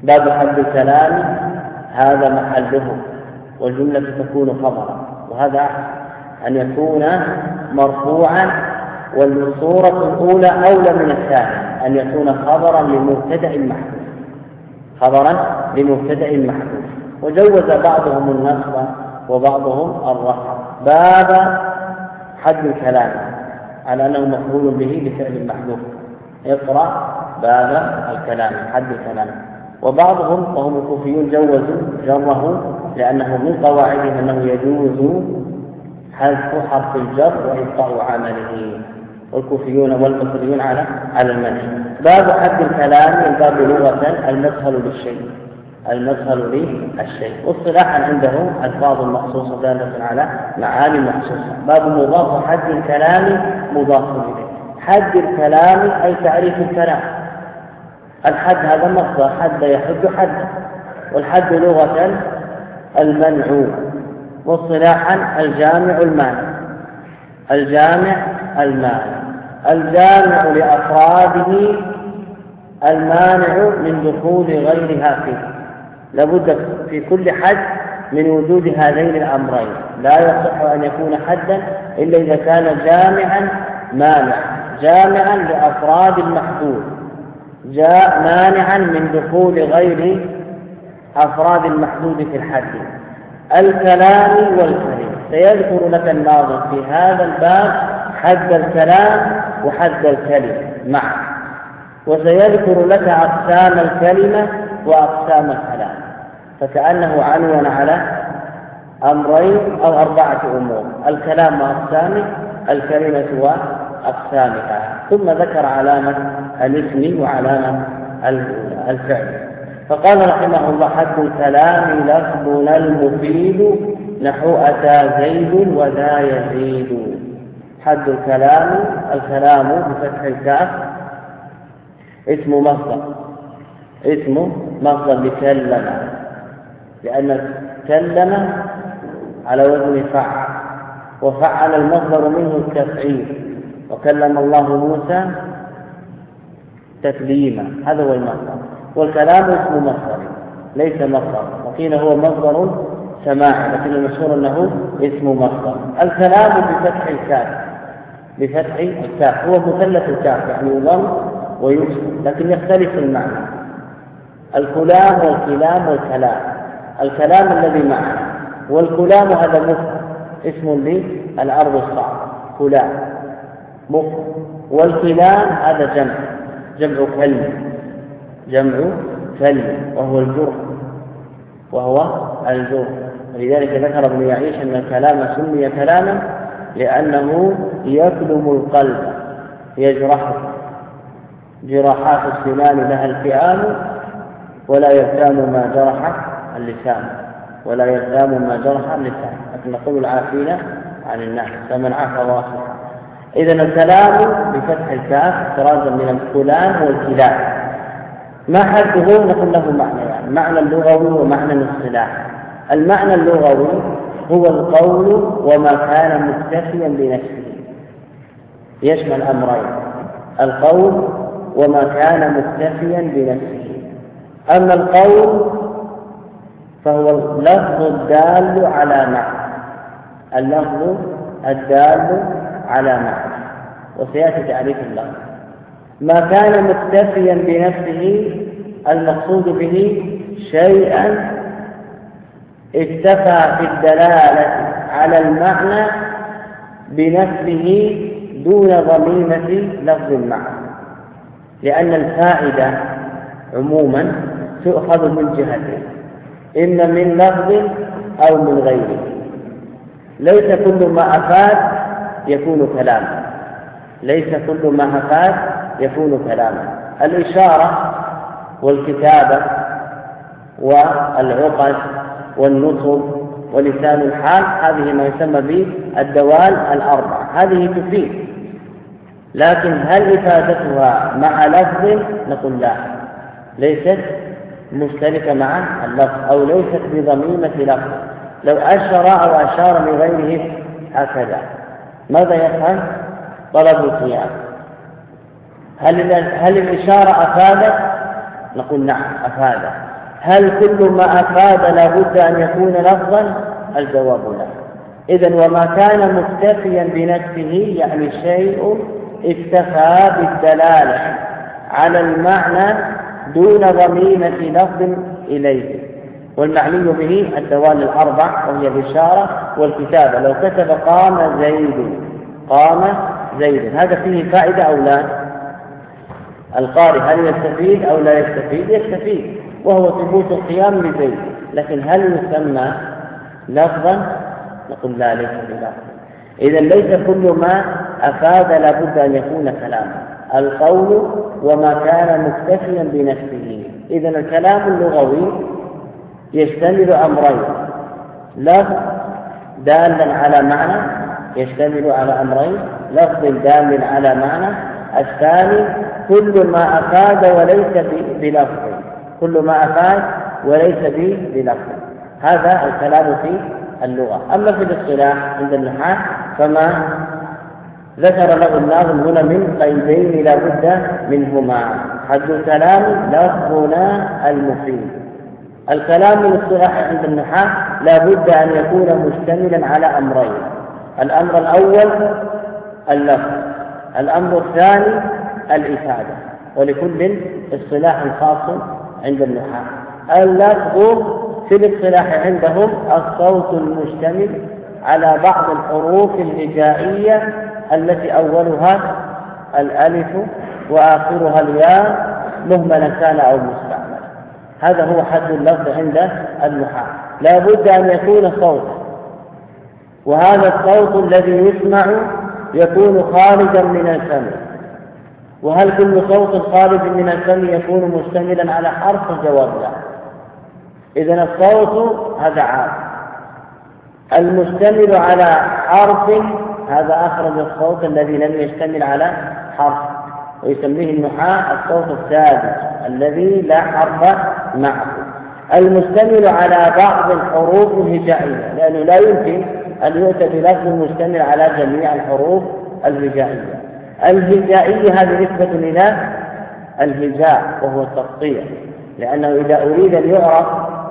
باب حد الكلام هذا محله، والجملة تكون خبرا، وهذا أحسن أن يكون مرفوعا، والصورة الأولى أولى من الثانية، أن يكون خبرا لمبتدأ محذوف، خبرا لمبتدأ محذوف. وجوز بعضهم النصب وبعضهم الرفع. باب حد الكلام على أنه مفعول به لفعل محذوف. اقرأ باب الكلام، حد الكلام. وبعضهم وهم الكوفيون جوزوا جره، لأنه من قواعدهم أنه يجوز حذف حرف الجر وإبقاء عمله، والكوفيون والبصريون على المنع. باب حد الكلام الباب لغة المدخل للشيء، المدخل للشيء. واصطلاحا عندهم ألفاظ مخصوصة دالة على معاني مخصوصة. باب مضاف حد الكلام مضاف إليه. حد الكلام أي تعريف الكلام. الحد هذا مصدر، حد يحد حد، والحد لغة المنع، واصطلاحا الجامع المانع، الجامع المانع، الجامع لأفراده المانع من دخول غيرها فيه. لابد في كل حد من وجود هذين الأمرين، لا يصح أن يكون حدا إلا إذا كان جامعا مانع، جامعا لأفراد المحدود، مانعا من دخول غير أفراد المحدود في الحد. الكلام والكلمة سيذكر لك الناظم في هذا الباب حد الكلام وحد الكلمة معا، وسيذكر لك أقسام الكلمة وأقسام الكلام، فكأنه عنون على أمرين أو 4 أمور: الكلام وأقسامه، الكلمة وأقسامها، ثم ذكر علامة الاسم وعلامة الفعل. فقال رحمه الله: حد الكلام لفظنا المفيد نحو أتى زيد وذا يزيد. حد الكلام، الكلام بفتح الكاف اسم مصدر لكلم، لأن كلم على وزن فعل، وفعل المصدر منه التفعيل، وكلم الله موسى تكليما، هذا هو المصدر. والكلام اسم مصدر ليس مصدر، وقيل هو مصدر سماعي، لكن المشهور أنه اسم مصدر. الكلام بفتح الكاف هو مثلث الكاف، يعني يضم ويكسر، لكن يختلف المعنى. الكلام والكلام والكلام، الكلام الذي معنا، والكلام هذا مفرد اسم للأرض الصعب، كلام مفرد. والكلام هذا جمع كلمة، وهو الجرح. ولذلك ذكر ابن يعيش أن الكلام سمي كلاما لأنه يكلم القلب، يجرحه، جراحات السنان لها الفئام ولا يلتام ما جرح اللسان، لكن نقول العافين عن الناس فمن عفا واصلح. إذن الكلام بفتح الكاف احترازا من الكلام والكلام. ما حده؟ نقول له معنى، يعني معنى اللغوي ومعنى الاصطلاحي. المعنى اللغوي هو القول وما كان مكتفيا بنفسه، يشمل أمرين: القول وما كان مكتفيا بنفسه. أما القول فهو اللفظ الدال على معنى، وسيأتي تعريف اللفظ. ما كان مكتفيا بنفسه المقصود به شيئا اكتفى في الدلالة على المعنى بنفسه دون ضميمة لفظ المعنى، لأن الفائدة عموما تؤخذ من جهتين: إما من لفظ أو من غيره. ليس كل ما أفاد يكون كلاما. الإشارة والكتابة والعقد والنصب ولسان الحال، هذه ما يسمى بالدوال 4، هذه تفيد، لكن هل إفادتها مع لفظ؟ نقول لا، ليست مشتركة مع اللفظ، أو ليست بضميمة لفظ. لو أشار لغيره هكذا ماذا يفعل؟ طلب القيام. هل الإشارة أفادت؟ نقول نعم أفادت، هل كل ما أفاد لابد أن يكون لفظا؟ الجواب لا. إذن وما كان مكتفيا بنفسه يعني شيء اكتفى بالدلالة على المعنى دون ضميمة لفظ إليه، والمعني به الدوال الأربع وهي الإشارة والكتابة. لو كتب قام زيد، قام زيد، هذا فيه فائدة أو لا؟ القارئ هل يستفيد أو لا يستفيد؟ يستفيد، وهو ثبوت القيام لزيد، لكن هل يسمى لفظا؟ نقول لا، ليس بلفظ. إذن ليس كل ما أفاد لابد أن يكون كلاما. القول وما كان مكتفيا بنفسه. إذن الكلام اللغوي يشتمل أمرين: لفظ دالا على معنى، يشتمل على أمرين: لفظ دال على معنى. الثاني كل ما أفاد وليس بلفظ، كل ما أفاد وليس بلفظ. هذا الكلام في اللغة. أما في الاصطلاح عند النحاة فما ذكر له الناظم هنا من قيدين لا بد منهما: حد الكلام لفظنا المفيد. الكلام الاصطلاحي عند النحاة لا بد أن يكون مشتملا على أمرين: الأمر الأول اللفظ، الأمر الثاني الإفادة. ولكل اصطلاح خاص عند النحاة. اللفظ في الاصطلاح عندهم الصوت المشتمل على بعض الحروف الهجائية التي أولها الألف وآخرها الياء مهملا كان أو مستعملا. هذا هو حد اللفظ عند النحاة. لا بد أن يكون صوتا، وهذا الصوت الذي يسمع يكون خارجا من الفم. وهل كل صوت خارج من الفم يكون مشتملا على حرف؟ الجواب لا. إذن الصوت هذا عام، المشتمل على حرف هذا أخرج الصوت الذي لم يشتمل على حرف، ويسميه النحاة الصوت السادس الذي لا حرف معه. المشتمل على بعض الحروف الهجائية، لأنه لا يمكن أن يؤتى بلفظ مشتمل على جميع الحروف الهجائية. الهجائية هذه نسبة إلى الهجاء وهو التقطيع، لأنه إذا أريد أن يعرف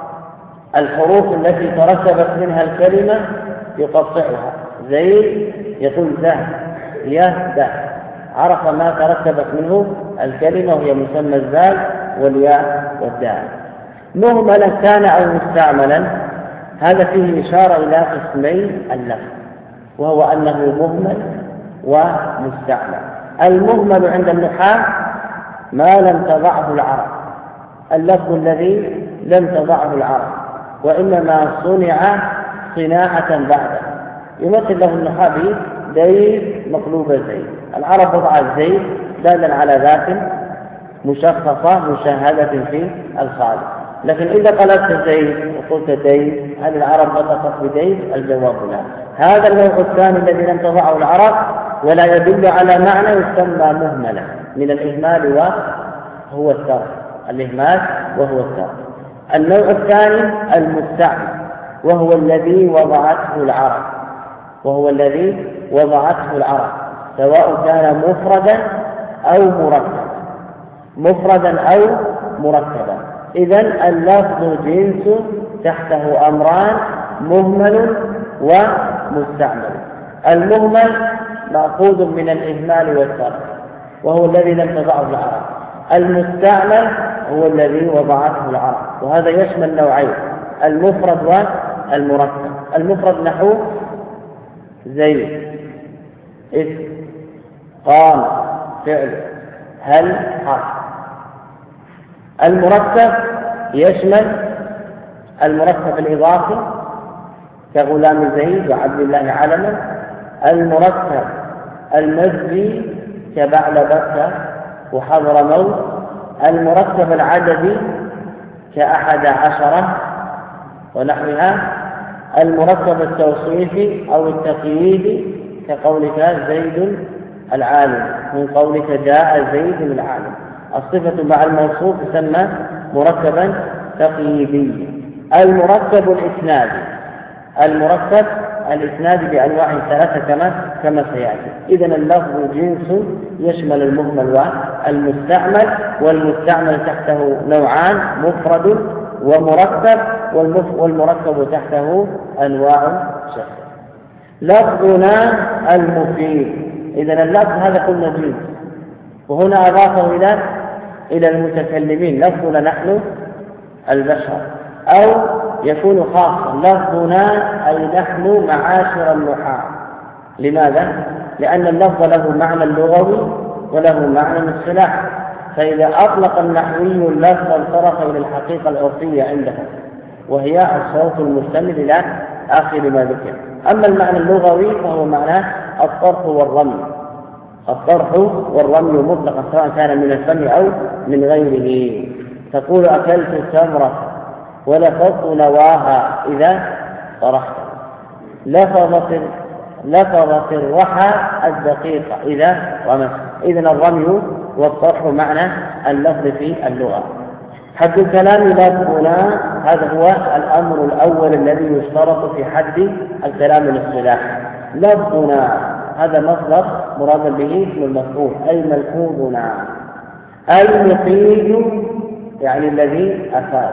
الحروف التي تركبت منها الكلمة يقطعها. زيد يقول ذا، يهدى، عرف ما تركبت منه الكلمة وهي مسمى الزال والياء والدال. مهملا كان أو مستعملا، هذا فيه إشارة إلى قسمي اللفظ، وهو أنه مهمل ومستعمل. المهمل عند النحاة ما لم تضعه العرب، اللفظ الذي لم تضعه العرب وإنما صنع صناعة بعده. يمثل له النحاة بزيد مقلوب زيد. العرب وضعت زيد دالا على ذات مشخصة مشاهدة في الخالق، لكن إذا قلبت زيد وقلت ديد، هل العرب نطقت بديد؟ الجواب لا. هذا النوع الثاني الذي لم تضعه العرب ولا يدل على معنى يسمى مهملا من الإهمال وهو الترك، الإهمال وهو الترك. النوع الثاني المستعمل، وهو الذي وضعته العرب، وهو الذي وضعته العرب، سواء كان مفردا أو مركبا، مفردا أو مركبا. إذن اللفظ جنس تحته أمران: مهمل ومستعمل. المهمل مأخوذ من الإهمال والترك وهو الذي لم تضعه العرب. المستعمل هو الذي وضعته العرب، وهذا يشمل نوعين: المفرد والمركب. المفرد نحو زيد اسم، قام فعل، هل حرف. المركب يشمل المركب الإضافي كغلام زيد وعبد الله علما، المركب المزجي كبعلبك وحضرموت، المركب العددي ك11 ونحوها، المركب التوصيفي أو التقييدي كقولك زيد العالم، من قولك جاء زيد العالم. الصفة مع الموصوف تسمى مركبا تقييديا. المركب الإسنادي، المركب الإسنادي بأنواع ثلاثة كما سيأتي. إذن اللفظ جنس يشمل المهمل والمستعمل، والمستعمل تحته نوعان: مفرد ومركب، والمركب تحته أنواع شتى. لفظنا المفيد، إذن اللفظ هذا قلنا جنس، وهنا أضافه إلى المتكلمين، لفظنا نحن البشر، أو يكون خاصا لفظنا أي نحن معاشر النحاة. لماذا؟ لأن اللفظ له معنى لغوي وله معنى اصطلاحي، فإذا أطلق النحوي اللفظ انصرف إلى الحقيقة العرفية عنده، وهي الصوت المستمر إلى آخر ما ذكر. أما المعنى اللغوي فهو معناه الطرح والرمي، الطرح والرمي مطلقا سواء كان من الفم أو من غيره. تقول أكلت التمرة ولفظت نواها إذا طرحت، لفظت الرحى الدقيقة إذا رمت. إذن الرمي والطرح معنى اللفظ في اللغة. حد الكلام لفظنا، هذا هو الأمر الأول الذي يشترط في حد الكلام الاصطلاحي. لفظنا هذا مصدر مراد به اسم المفعول، أي ملفوظنا، أي مفيد، يعني الذي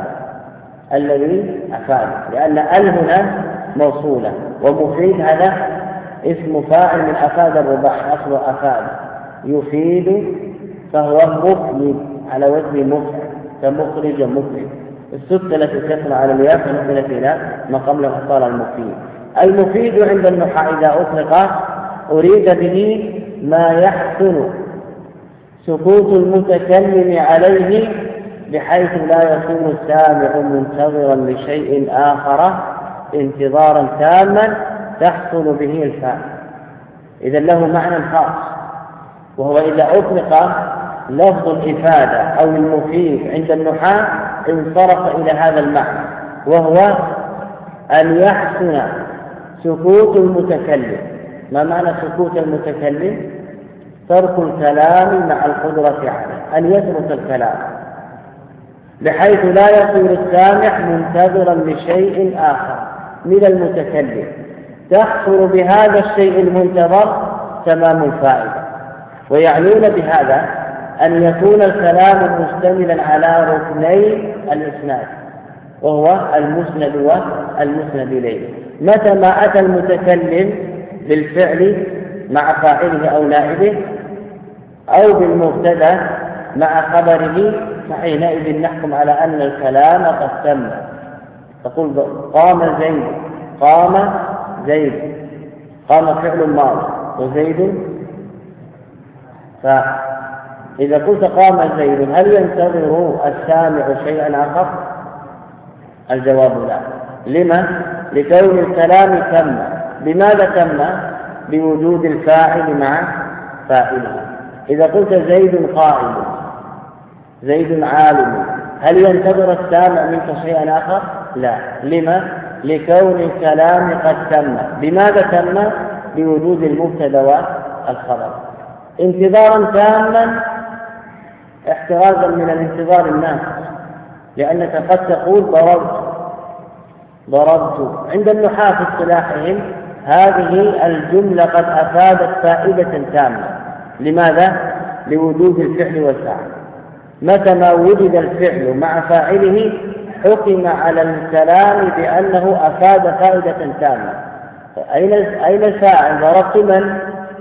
أفاد، لأن هنا موصولة، ومفيد هذا اسم فاعل من أفاد الرباعي، أصل أفاد يفيد، فهو مفيد على وزن مفعل كمخرج مفيد. الستة التي تكون على الياء فنقلت إلى ما قبل فصار المفيد. المفيد عند النحاة إذا أطلق أريد به ما يحسن سكوت المتكلم عليه بحيث لا يكون السامع منتظرا لشيء آخر انتظارا تاما تحصل به الفائدة. إذا له معنى خاص، وهو إذا أطلق لفظ الإفادة أو المفيد عند النحاة انصرف إلى هذا المعنى، وهو أن يحسن سكوت المتكلم. ما معنى سكوت المتكلم؟ ترك الكلام مع القدرة عليه، أن يترك الكلام بحيث لا يصير السامع منتظرا لشيء آخر من المتكلم، تحصل بهذا الشيء المنتظر تمام الفائدة. ويعنون بهذا أن يكون الكلام مشتملا على ركني الإسناد، وهو المسند والمسند إليه. متى ما أتى المتكلم بالفعل مع فاعله أو نائبه، أو بالمبتدأ مع خبره، فحينئذ نحكم على أن الكلام قد تم. تقول قام زيد، قام فعل ماضي وزيد فإذا قلت قام زيد هل ينتظر السامع شيئا آخر؟ الجواب لا. لما؟ لكون الكلام تم. بماذا تم؟ بوجود الفاعل مع فاعله. إذا قلت زيد قائم، زيد عالم، هل ينتظر السامع منك شيئا آخر؟ لا. لما؟ لكون الكلام قد تم. بماذا تم؟ بوجود المبتدأ والخبر. انتظارا تاما احترازا من الانتظار الناقص، لأنك قد تقول ضربت. عند النحاة في اصطلاحهم هذه الجملة قد أفادت فائدة تامة. لماذا؟ لوجود الفعل والفاعل. متى ما وجد الفعل مع فاعله حكم على الكلام بأنه أفاد فائدة تامة. أين الفاعل؟ ضربت من؟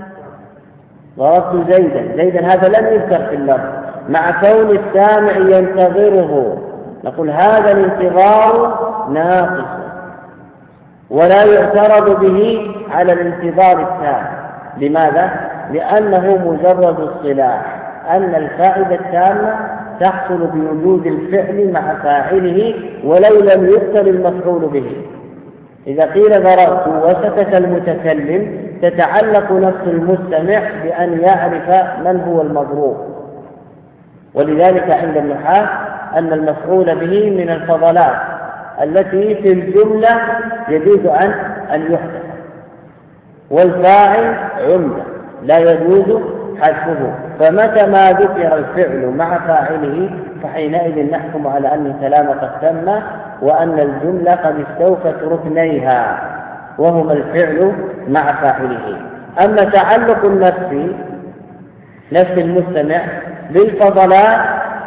ضربت زيدا هذا لم يذكر في اللفظ، مع كون السامع ينتظره نقول هذا الانتظار ناقص، ولا يعترض به على الانتظار التام. لماذا؟ لأنه مجرد اصطلاح أن الفائدة التامة تحصل بوجود الفعل مع فاعله ولو لم يذكر المفعول به. إذا قيل ضربت وسكت المتكلم تتعلق نفس المستمع بأن يعرف من هو المضروب. ولذلك عند النحاة أن المفعول به من الفضلات التي في الجملة يجوز أن يحدث، والفاعل عمدة لا يجوز حذفه. فمتى ما ذكر الفعل مع فاعله فحينئذ نحكم على أن الكلام قد تم، وأن الجملة قد استوفت ركنيها وهما الفعل مع فاعله. أما تعلق نفس المستمع بالفضلات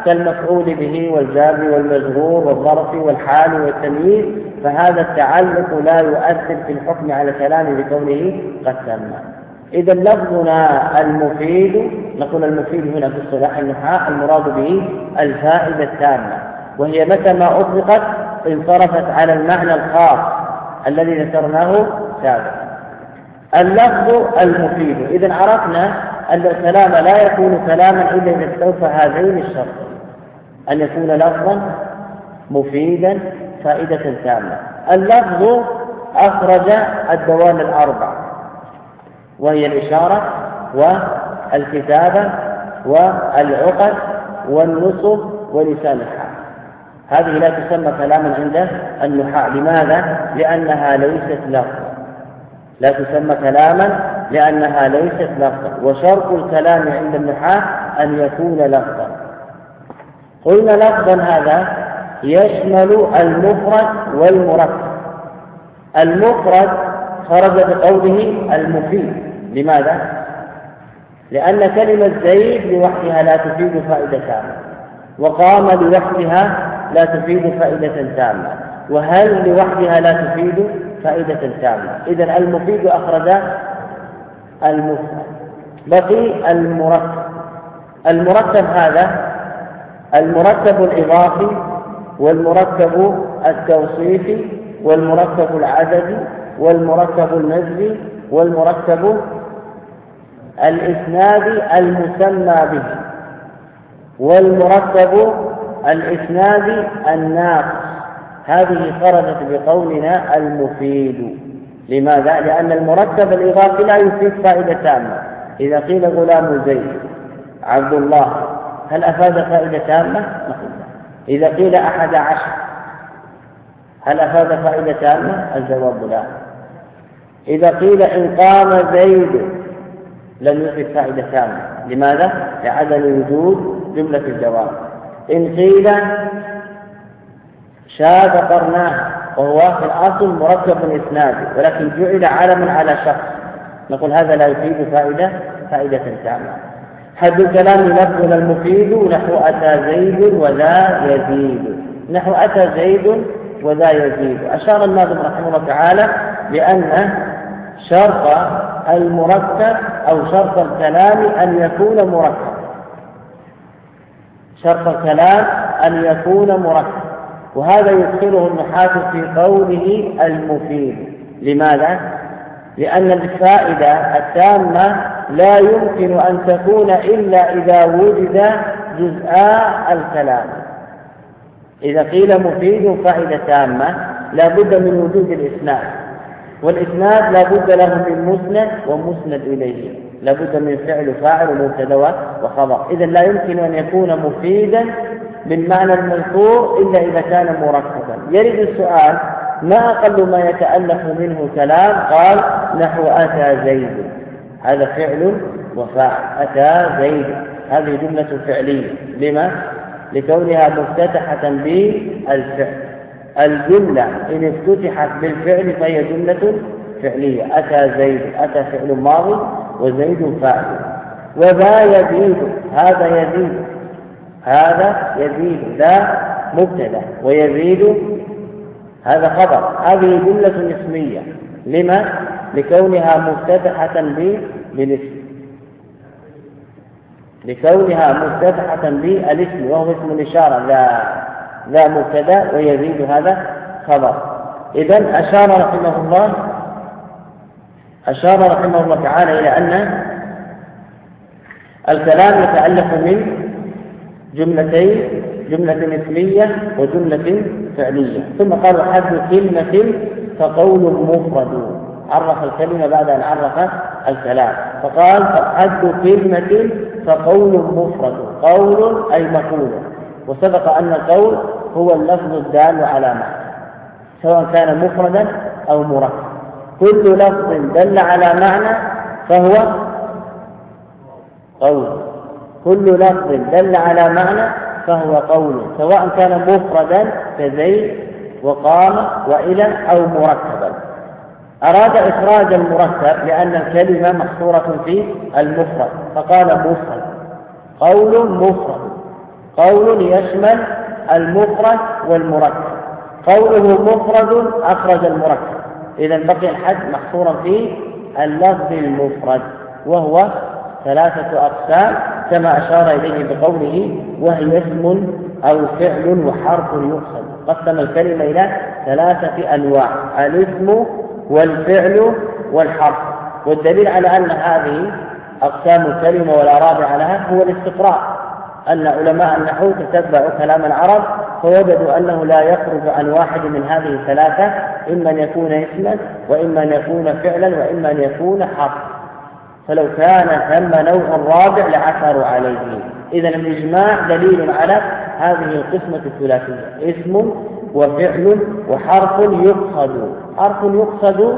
كالمفعول به والجار والمجرور والظرف والحال والتمييز، فهذا التعلق لا يؤثر في الحكم على كلامه بكونه قد تم. إذا لفظنا المفيد، نقول المفيد هنا في اصطلاح النحاة المراد به الفائدة التامة، وهي متى ما أطلقت انصرفت على المعنى الخاص الذي ذكرناه سابقا. اللفظ المفيد، إذا عرفنا أن الكلام لا يكون كلاما إلا إذا استوفى هذين الشرطين، أن يكون لفظا مفيدا فائدة تامة. اللفظ أخرج الدوال الأربع، وهي الإشارة والكتابة والعقد والنصب ولسان الحال. هذه لا تسمى كلاما عند النحاة. لماذا؟ لأنها ليست لفظا. لا تسمى كلاما لأنها ليست لفظا، وشرط الكلام عند النحاة أن يكون لفظا. قلنا لفظا هذا يشمل المفرد والمركب. المفرد خرج بقوله المفيد. لماذا؟ لأن كلمة زيد لوحدها لا تفيد فائدة تامة، وقام لوحدها لا تفيد فائدة تامة، وهل لوحدها لا تفيد فائدة تامة. إذن المفيد أخرج المفرد. بقي المركب. المركب هذا المركب الإضافي والمركب التوصيفي والمركب العددي والمركب النسبي والمركب الإسنادي المسمى به والمركب الإسنادي الناقص. هذه خرجت بقولنا المفيد. لماذا؟ لأن المركب الإضافي لا يفيد فائدة تامة. إذا قيل غلام زيد عبد الله، هل أفاد فائدة تامة؟ إذا قيل 11 هل أفاد فائدة تامة؟ الجواب لا. إذا قيل إن قام زيد لم يفد فائدة تامة. لماذا؟ لعدم وجود جملة الجواب. إن قيل شاب قرناه، وهو في الأصل مركب إسنادي ولكن جعل علما على شخص، نقول هذا لا يفيد فائدة تامة. حد الكلام لفظنا المفيد نحو أتى زيد وذا يزيد. نحو أتى زيد وذا يزيد. أشار الناظم رحمه الله تعالى بأن شرط المركب أو شرط الكلام أن يكون مركب. شرط الكلام أن يكون مركب، وهذا يدخله النحاة في قوله المفيد. لماذا؟ لأن الفائدة التامة لا يمكن أن تكون إلا إذا وجد جزءا الكلام. إذا قيل مفيد فائدة تامة لا بد من وجود الإسناد، والإسناد لا بد له من مسند ومسند إليه، لا بد من فعل فاعل ومبتدا وخبر. إذن لا يمكن أن يكون مفيدا بالمعنى المذكور إلا إذا كان مركبا. يرد السؤال: ما أقل ما يتألف منه كلام؟ قال: نحو أتى زيد، هذا فعل وفاعل. أتى زيد هذه جملة فعلية. لما؟ لكونها مفتتحة بالفعل. الجملة إن افتتحت بالفعل فهي جملة فعلية. أتى زيد، أتى فعل ماضي وزيد فاعل. وذا يزيد، هذا يزيد، هذا يزيد، ذا مبتدأ ويزيد هذا خبر. هذه جملة اسمية. لما؟ لكونها مفتتحة بالاسم، لكونها مفتتحة بالاسم وهو اسم الإشارة. ذا مبتدأ ويزيد هذا خبر. إذن أشار رحمه الله تعالى إلى أن الكلام يتألف من جملتين: جملة اسمية وجملة فعلية. ثم قال: حد كلمة فقول مفرد. عرف الكلمة بعد أن عرف الكلام، فقال: حد كلمة فقول مفرد. قول أي مقول، وسبق أن القول هو اللفظ الدال على معنى سواء كان مفردا أو مركب. كل لفظ دل على معنى فهو قول، كل لفظ دل على معنى فهو قول، سواء كان مفردا كزيد وقام وإلى أو مركبا. أراد إخراج المركب لأن الكلمة محصورة في المفرد، فقال مفرد، قول مفرد. قول يشمل المفرد والمركب. قوله مفرد أخرج المركب، إذا بقي الحد محصورا في اللفظ المفرد، وهو 3 أقسام كما أشار إليه بقوله وهي اسم أو فعل وحرف يقصد. قسم الكلمة إلى 3 أنواع: الاسم والفعل والحرف. والدليل على أن هذه أقسام الكلمة ولا رابع لها هو الاستقراء، أن علماء النحو تتبعوا كلام العرب فوجدوا أنه لا يخرج عن واحد من هذه 3، إما أن يكون اسما وإما أن يكون فعلا وإما أن يكون حرف، فلو كان ثم نوع رابع لعثروا عليه. إذا الإجماع دليل على هذه القسمة الثلاثية: اسم وفعل وحرف يقصد. حرف يقصد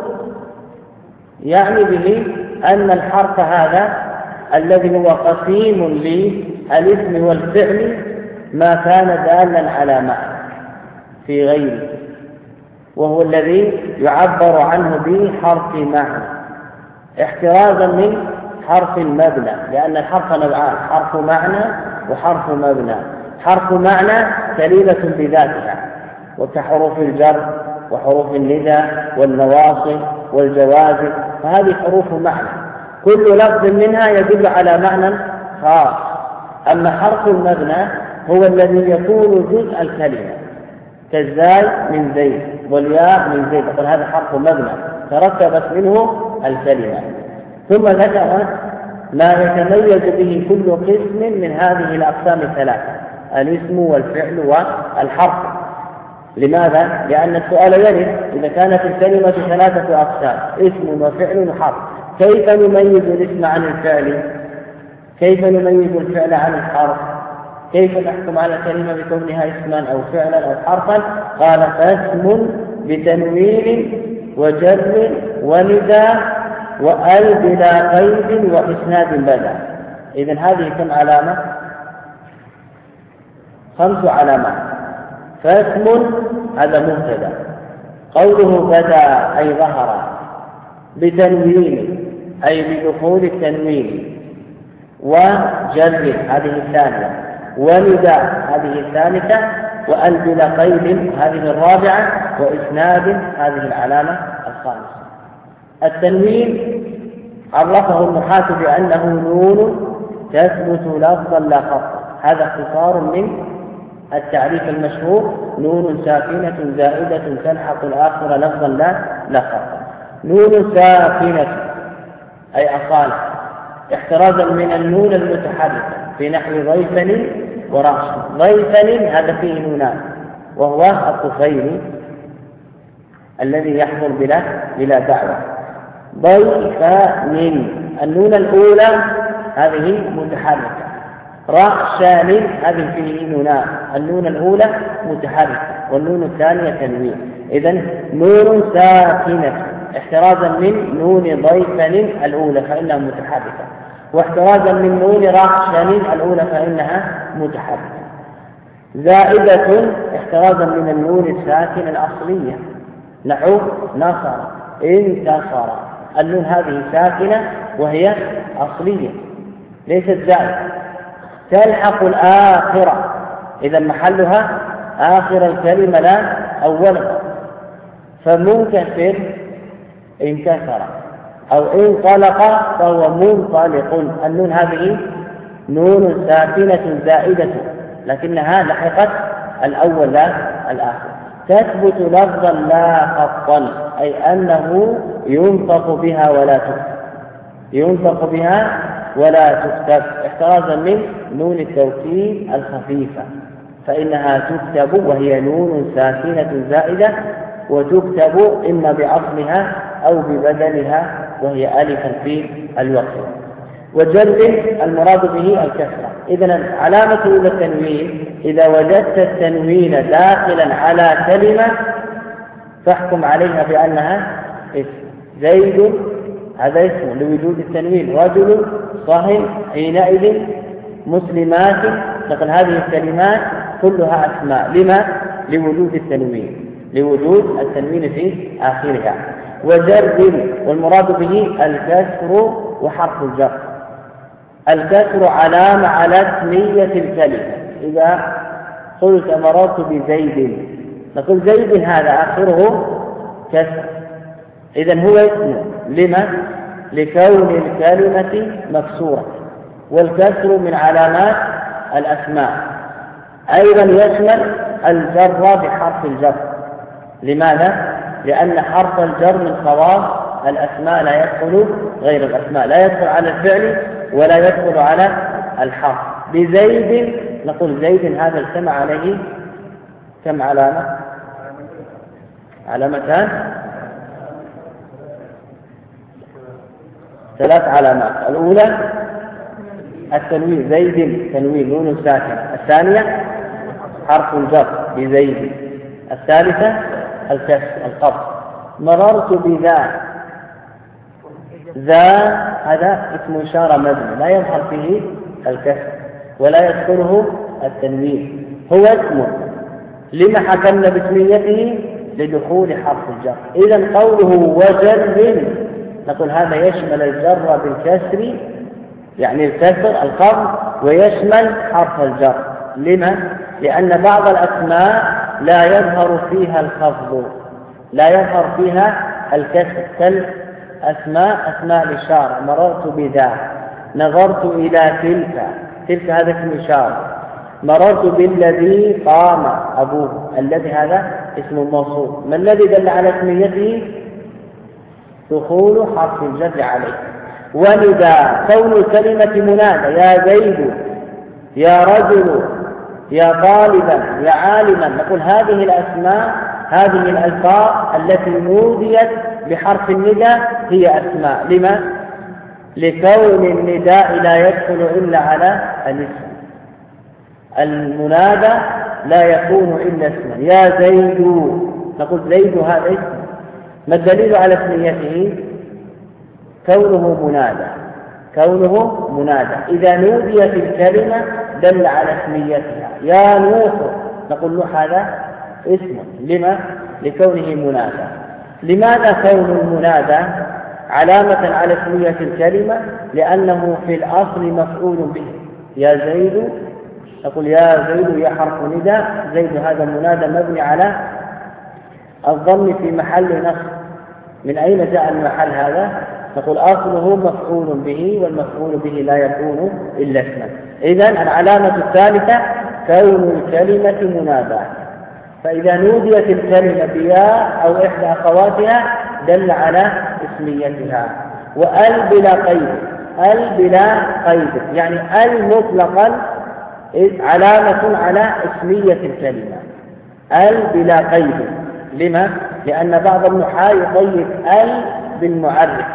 يعني به أن الحرف هذا الذي هو قسيم للاسم والفعل ما كان دالا على معنى في غيره، وهو الذي يعبر عنه بحرف معنى، احترازا من حرف المبنى، لأن الحرف نوعان: حرف معنى وحرف مبنى. حرف معنى كلمة بذاتها، وكحروف الجر وحروف النداء والنواصب والجوازم، فهذه حروف معنى كل لفظ منها يدل على معنى خاص. أما حرف المبنى هو الذي يكون جزء الكلمة، كالزاي من زيد والياء من زيد، فقال هذا حرف مبنى تركبت منه الكلمة. ثم ذكر ما يتميز به كل قسم من هذه الأقسام 3: الاسم والفعل والحرف. لماذا؟ لأن السؤال يرد إذا كانت الكلمة 3 أقسام: اسم وفعل وحرف، كيف نميز الاسم عن الفعل؟ كيف نميز الفعل عن الحرف؟ كيف نحكم على الكلمة بكونها اسما أو فعلا أو حرفا؟ قال: فاسم بتنوين وجر ونداء وأل بلا قيد وإسناد بدا. إذن هذه كم علامة؟ 5 علامات. فاسم هذا مبتدا، قوله بدا أي ظهر، بتنوين أي بدخول التنوين، وجر هذه الثانية، ونداء هذه الثالثة، وأل بلا قيد هذه الرابعة، وإسناد هذه العلامة الخامسة. التنوين عرفه النحاة بأنه نون تثبت لفظا لا خطا، هذا اختصار من التعريف المشهور: نون ساكنة زائدة تلحق الآخر لفظا لا خطا. نون ساكنة أي أصالة، احترازا من النون المتحركة في نحو ضيفن ورأس. ضيفن هذا فيه نونان، وهو الطفيل الذي يحضر بلا دعوة. ضيفان النون الأولى هذه متحركة. رأسان هذه فيه نونان، النون الأولى متحركة والنون الثانية تنوين. إذن نون ساكنة احترازا من نون ضيفن الأولى فإنها متحركة، واحترازا من نون رأسان الأولى فإنها متحركة. زائدة احترازا من النون الساكنة الأصلية، نحو نصر انتصر، النون هذه ساكنة وهي أصلية ليست زائدة، تلحق الآخرة، إذا محلها آخر الكلمة لا أولها. فمنكسر انكسر أو انطلق فهو منطلق، النون هذه نون ساكنة زائدة لكنها لحقت الأول لا الآخر. تثبت لفظا لا خطا، أي أنه ينطق بها ولا تكتب، ينطق بها ولا تكتب، احترازا من نون التوكيد الخفيفة فإنها تكتب وهي نون ساكنة زائدة، وتكتب إما بأصلها أو ببدلها وهي ألفا في الوقت. وجر المراد به الكسرة. إذن علامة التنوين إذا وجدت التنوين داخلا على كلمة فاحكم عليها بأنها اسم. زيد هذا اسم لوجود التنوين، رجل صهن حينئذ مسلمات، لكن هذه الكلمات كلها أسماء. لما؟ لوجود التنوين، لوجود التنوين في آخرها. وجر والمراد به الكسر وحرف الجر. الكسر علامة على تثنية الكلمة، إذا قلت مررت بزيد نقول زيد هذا آخره كسر، إذن هو اسم. لما؟ لكون الكلمة مكسورة، والكسر من علامات الأسماء. أيضا يشمل الجر بحرف الجر. لماذا؟ لأن حرف الجر من خواص الأسماء، لا يدخل غير الأسماء، لا يدخل على الفعل ولا يدخل على الحرف. بزيد نقول زيد هذا اجتمع عليه كم علامة؟ علامتان، 3 علامات. الأولى التنوين، زيد تنوين نون ساكن. الثانية حرف الجر بزيد. الثالثة الكسر القبض. مررت بذا، ذا هذا اسم إشارة مبني لا يظهر فيه الكسر ولا يذكره التنوين، هو اسم. لما حكمنا باسميته؟ لدخول حرف الجر. إذن قوله وجر نقول هذا يشمل الجر بالكسر، يعني الكسر القبض، ويشمل حرف الجر. لما؟ لأن بعض الأسماء لا يظهر فيها الخفض، لا يظهر فيها الكسر، أسماء الإشارة. مررت بذا، نظرت إلى تلك هذا اسم إشارة. مررت بالذي قام أبوه، الذي هذا اسم موصول. ما الذي دل على اسميته؟ دخول حرف الجر عليه. ونداء كون الكلمة منادى، يا زيد، يا رجل، يا طالبا، يا عالما. نقول هذه الأسماء، هذه الألفاظ التي نوديت بحرف النداء هي أسماء. لما؟ لكون النداء لا يدخل إلا على الاسم. المنادى لا يكون إلا اسما. يا زيد، نقول زيد هذا اسم. ما الدليل على اسميته؟ كونه منادى. إذا نوديت الكلمة دل على اسميتها. يا نوح، نقول نوح هذا اسم. لما؟ لكونه منادى. لماذا كون المنادى علامة على اسمية الكلمة؟ لأنه في الأصل مفعول به. يا زيد، نقول يا زيد، يا حرف نداء، زيد هذا منادى مبني على الضم في محل نصب. من أين جاء المحل هذا؟ نقول أصله مفعول به، والمفعول به لا يكون إلا اسما. إذن العلامة الثالثة كون الكلمة منادى. فإذا نوديت الكلمة بياء أو إحدى أخواتها دل على اسميتها. وأل بلا قيد، أل بلا قيد يعني أل مطلقا علامة على اسمية الكلمة. أل بلا قيد. لما؟ لأن بعض النحاة يقيد أل بالمعرفة،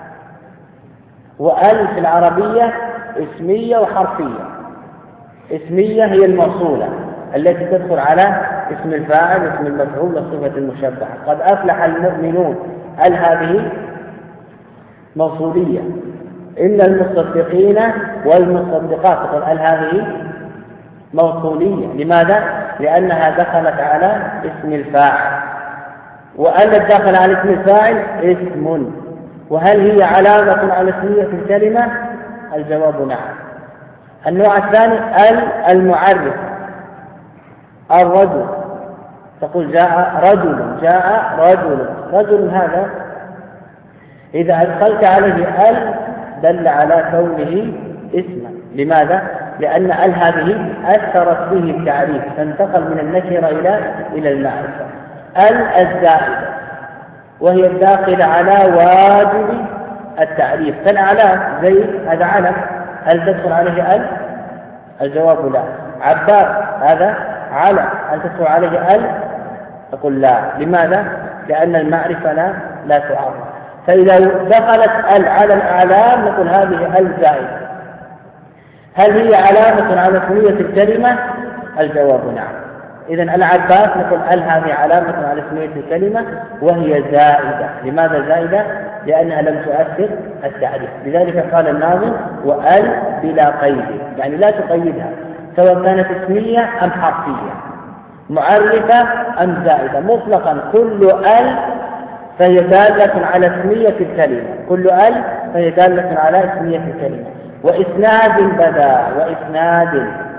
وأل في العربية اسمية وحرفية. اسمية هي الموصولة التي تدخل على اسم الفاعل، اسم المفعول، والصفة المشبهة. قد أفلح المؤمنون، أل هذه موصولية. إن المصدقين والمصدقات، تقول أل هذه موصولية. لماذا؟ لأنها دخلت على اسم الفاعل، وأل الداخل على اسم الفاعل اسم. وهل هي علامة على اسمية الكلمة؟ الجواب نعم. النوع الثاني أل المعرف. الرجل، تقول جاء رجل، جاء رجل. رجل هذا إذا أدخلت عليه أل دل على كونه اسما. لماذا؟ لأن أل هذه أثرت فيه التعريف، فانتقل من النكرة إلى المعرفة. أل الزائدة، وهي الداخلة على واجب التعريف. فالأعلام زي هذا علم، هل تدخل عليه أل؟ الجواب لا. عباس هذا علم، هل تدخل عليه أل؟ تقول لا. لماذا؟ لأن المعرفة لا تعرف. فإذا دخلت أل على الأعلام نقول هذه أل زائدة. هل هي علامة على اسمية الكلمة؟ الجواب نعم. إذن العباس نقول أل هذه علامة على اسمية الكلمة وهي زائدة. لماذا زائدة؟ لأنها لم تؤثر التعريف. لذلك قال الناظم وأل بلا قيد، يعني لا تقيدها سواء كانت اسمية أم حرفية، معرفة أم زائدة، مطلقا كل أل فهي دالة على اسمية الكلمة، كل أل فهي دالة على اسمية الكلمة. وإسناد بدا، وإسناد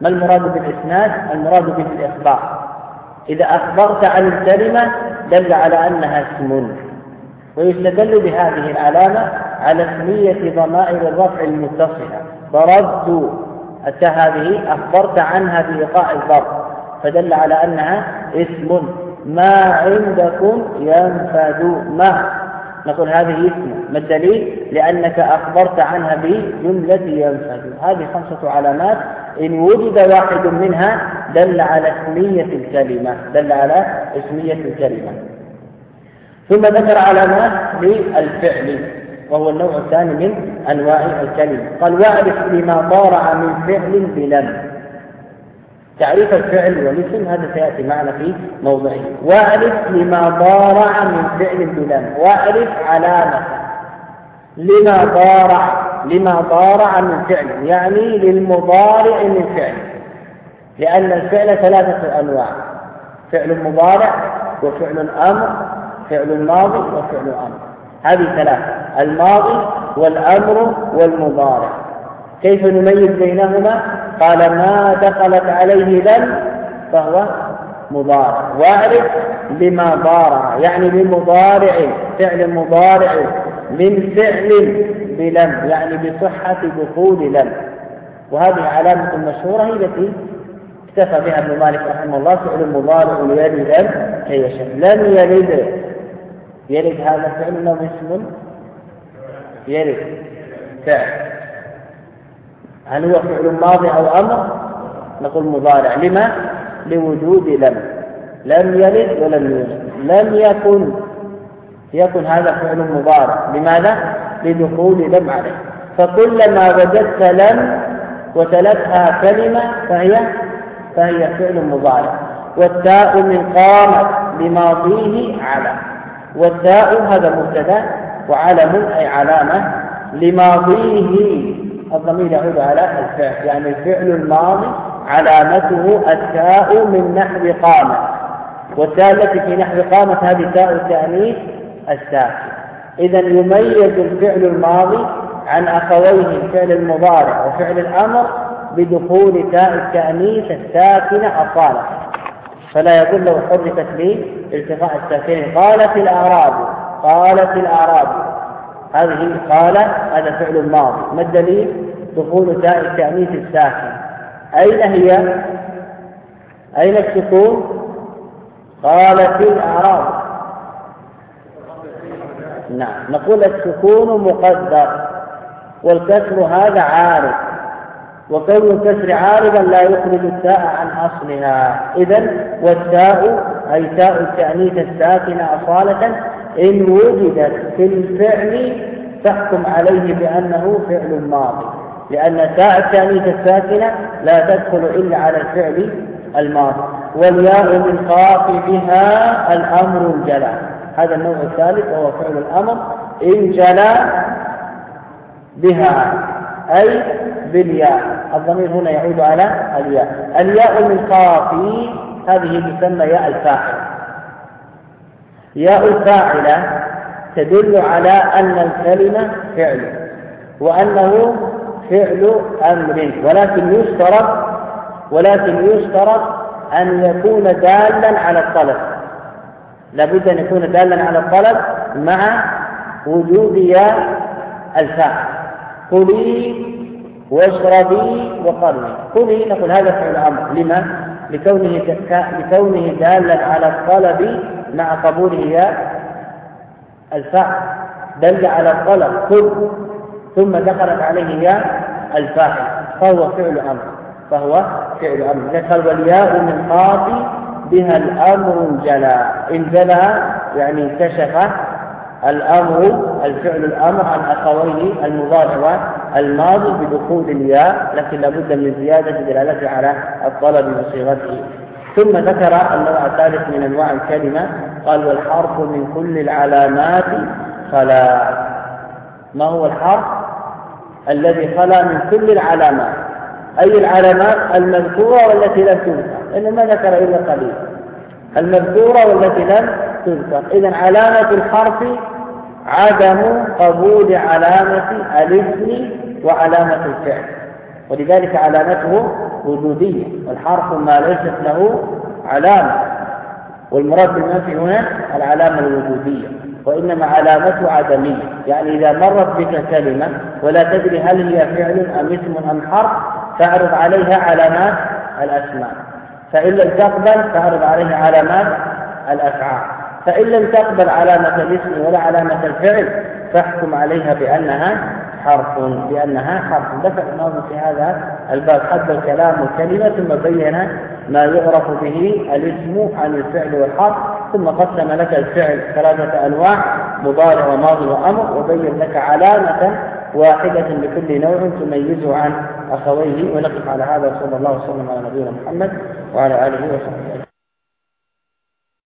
ما المراد بالإسناد؟ المراد به الإخبار. إذا أخبرت عن الكلمة دل على أنها اسم، ويستدل بهذه العلامة على اسمية ضمائر الرفع المتصلة. ضربت حتى هذه أخبرت عنها بإيقاع الضرب، فدل على أنها اسم. ما عندكم ينفد، ما نقول هذه اسم. ما الدليل؟ لأنك أخبرت عنها بجملة ينفد. هذه 5 علامات إن وجد واحد منها دل على اسمية الكلمة، دل على اسمية الكلمة. ثم ذكر علامات للفعل، وهو النوع الثاني من أنواع الكلمة. قال واعرف لما ضارع من فعل بلم. تعريف الفعل والاسم هذا سيأتي معنا في موضعه. واعرف لما ضارع من فعل بلم، واعرف علامة لما ضارع من فعل، يعني للمضارع من فعل، لأن الفعل 3 أنواع: فعل مضارع، وفعل أمر، فعل ماضي، وفعل أمر. هذه 3: الماضي والأمر والمضارع. كيف نميز بينهما؟ قال ما دخلت عليه لم فهو مضارع. واعرف لما ضارع يعني لمضارع، فعل مضارع من فعل بلم، يعني بصحة دخول لم. وهذه علامة مشهورة هي التي اكتفى بها ابن مالك رحمه الله: فعل مضارع يلد لم كي يشاء. لم يلد هذا فعل له اسم يلد فعل. هل هو فعل ماضي أو أمر؟ نقول مضارع. لما؟ لوجود لم يلد ولم يولد. لم يكن هذا فعل مضارع. لماذا؟ لدخول لم عليه. فكلما وجدت لم وتلتها كلمة فهي فعل مضارع. والتاء من قامت لماضيه علم. والتاء هذا مبتدا، وعلم أي علامة. لماضيه الضمير يعود على الفعل، يعني الفعل الماضي علامته التاء من نحو قامت. والتاء التي في نحو قامت هذه تاء التأنيث الساكن. إذا يميز الفعل الماضي عن أخويه الفعل المضارع وفعل الأمر بدخول تاء التأنيث الساكنة أصالة، فلا يقول لو حركت لي ارتفاع الساكنين. قالت الأعراب هذه قال هذا فعل الماضي. ما الدليل؟ دخول تاء التأنيث الساكن. أين هي؟ أين السكون؟ قالت الأعراب. نعم، نقول السكون مقدر والكسر هذا عارض، وكون الكسر عارضا لا يخرج التاء عن أصلها. إذن والتاء أي تاء التأنيث الساكنة أصالة إن وجدت في الفعل تحكم عليه بأنه فعل ماضي، لأن تاء التأنيث الساكنة لا تدخل إلا على الفعل الماضي. والياء من خاف بها الأمر انجلى. هذا النوع الثالث وهو فعل الأمر انجلى بها أي بالياء. الضمير هنا يعود على الياء. الياء من خاف هذه تسمى ياء الفاعل. ياء الفاعلة تدل على أن الكلمة فعل وأنه فعل أمر، ولكن يشترط أن يكون دالا على الطلب. لابد أن يكون دالا على الطلب مع وجود ياء الفاعل. كلي واشربي وقرني. كلي نقول هذا فعل أمر. لما؟ لكونه دالا على الطلب مع قبوله ياء الفاعل. دل على الطلب كل ثم دخلت عليه ياء الفاعل فهو فعل أمر. ذكر والياء من خاف بها الأمر انجلى يعني كشف الأمر الفعل الأمر عن أخويه المضارع والماضي بدخول الياء، لكن لابد من زيادة دلالته على الطلب بصيغته. ثم ذكر النوع الثالث من أنواع الكلمة. قال والحرف من كل العلامات خلا. ما هو الحرف؟ الذي خلا من كل العلامات. أي العلامات؟ المذكورة والتي لم تذكر، إنه ما ذكر إلا قليل. المذكورة والتي لم تذكر. إذن علامة الحرف عدم قبول علامة الاسم وعلامة الفعل، ولذلك علامته وجودية، والحرف ما ليست له علامة، والمراد بالنفي هنا العلامة الوجودية، وإنما علامته عدمية. يعني إذا مرت بك كلمة ولا تدري هل هي فعل أم اسم أم حرف فاعرض عليها علامات الأسماء، فإن لم تقبل فاعرض عليها علامات الأفعال، فإن لم تقبل علامة الاسم ولا علامة الفعل فاحكم عليها بأنها حرف. ذكر الناظم في هذا الباب حد الكلام والكلمة، ثم بين ما يعرف به الاسم عن الفعل والحرف، ثم قسم لك الفعل 3 أنواع: مضارع وماضي وأمر، وبين لك علامة واحدة لكل نوع تميزه عن أخويه. ونقف على هذا، صلى الله وسلم على نبينا محمد وعلى آله وصحبه.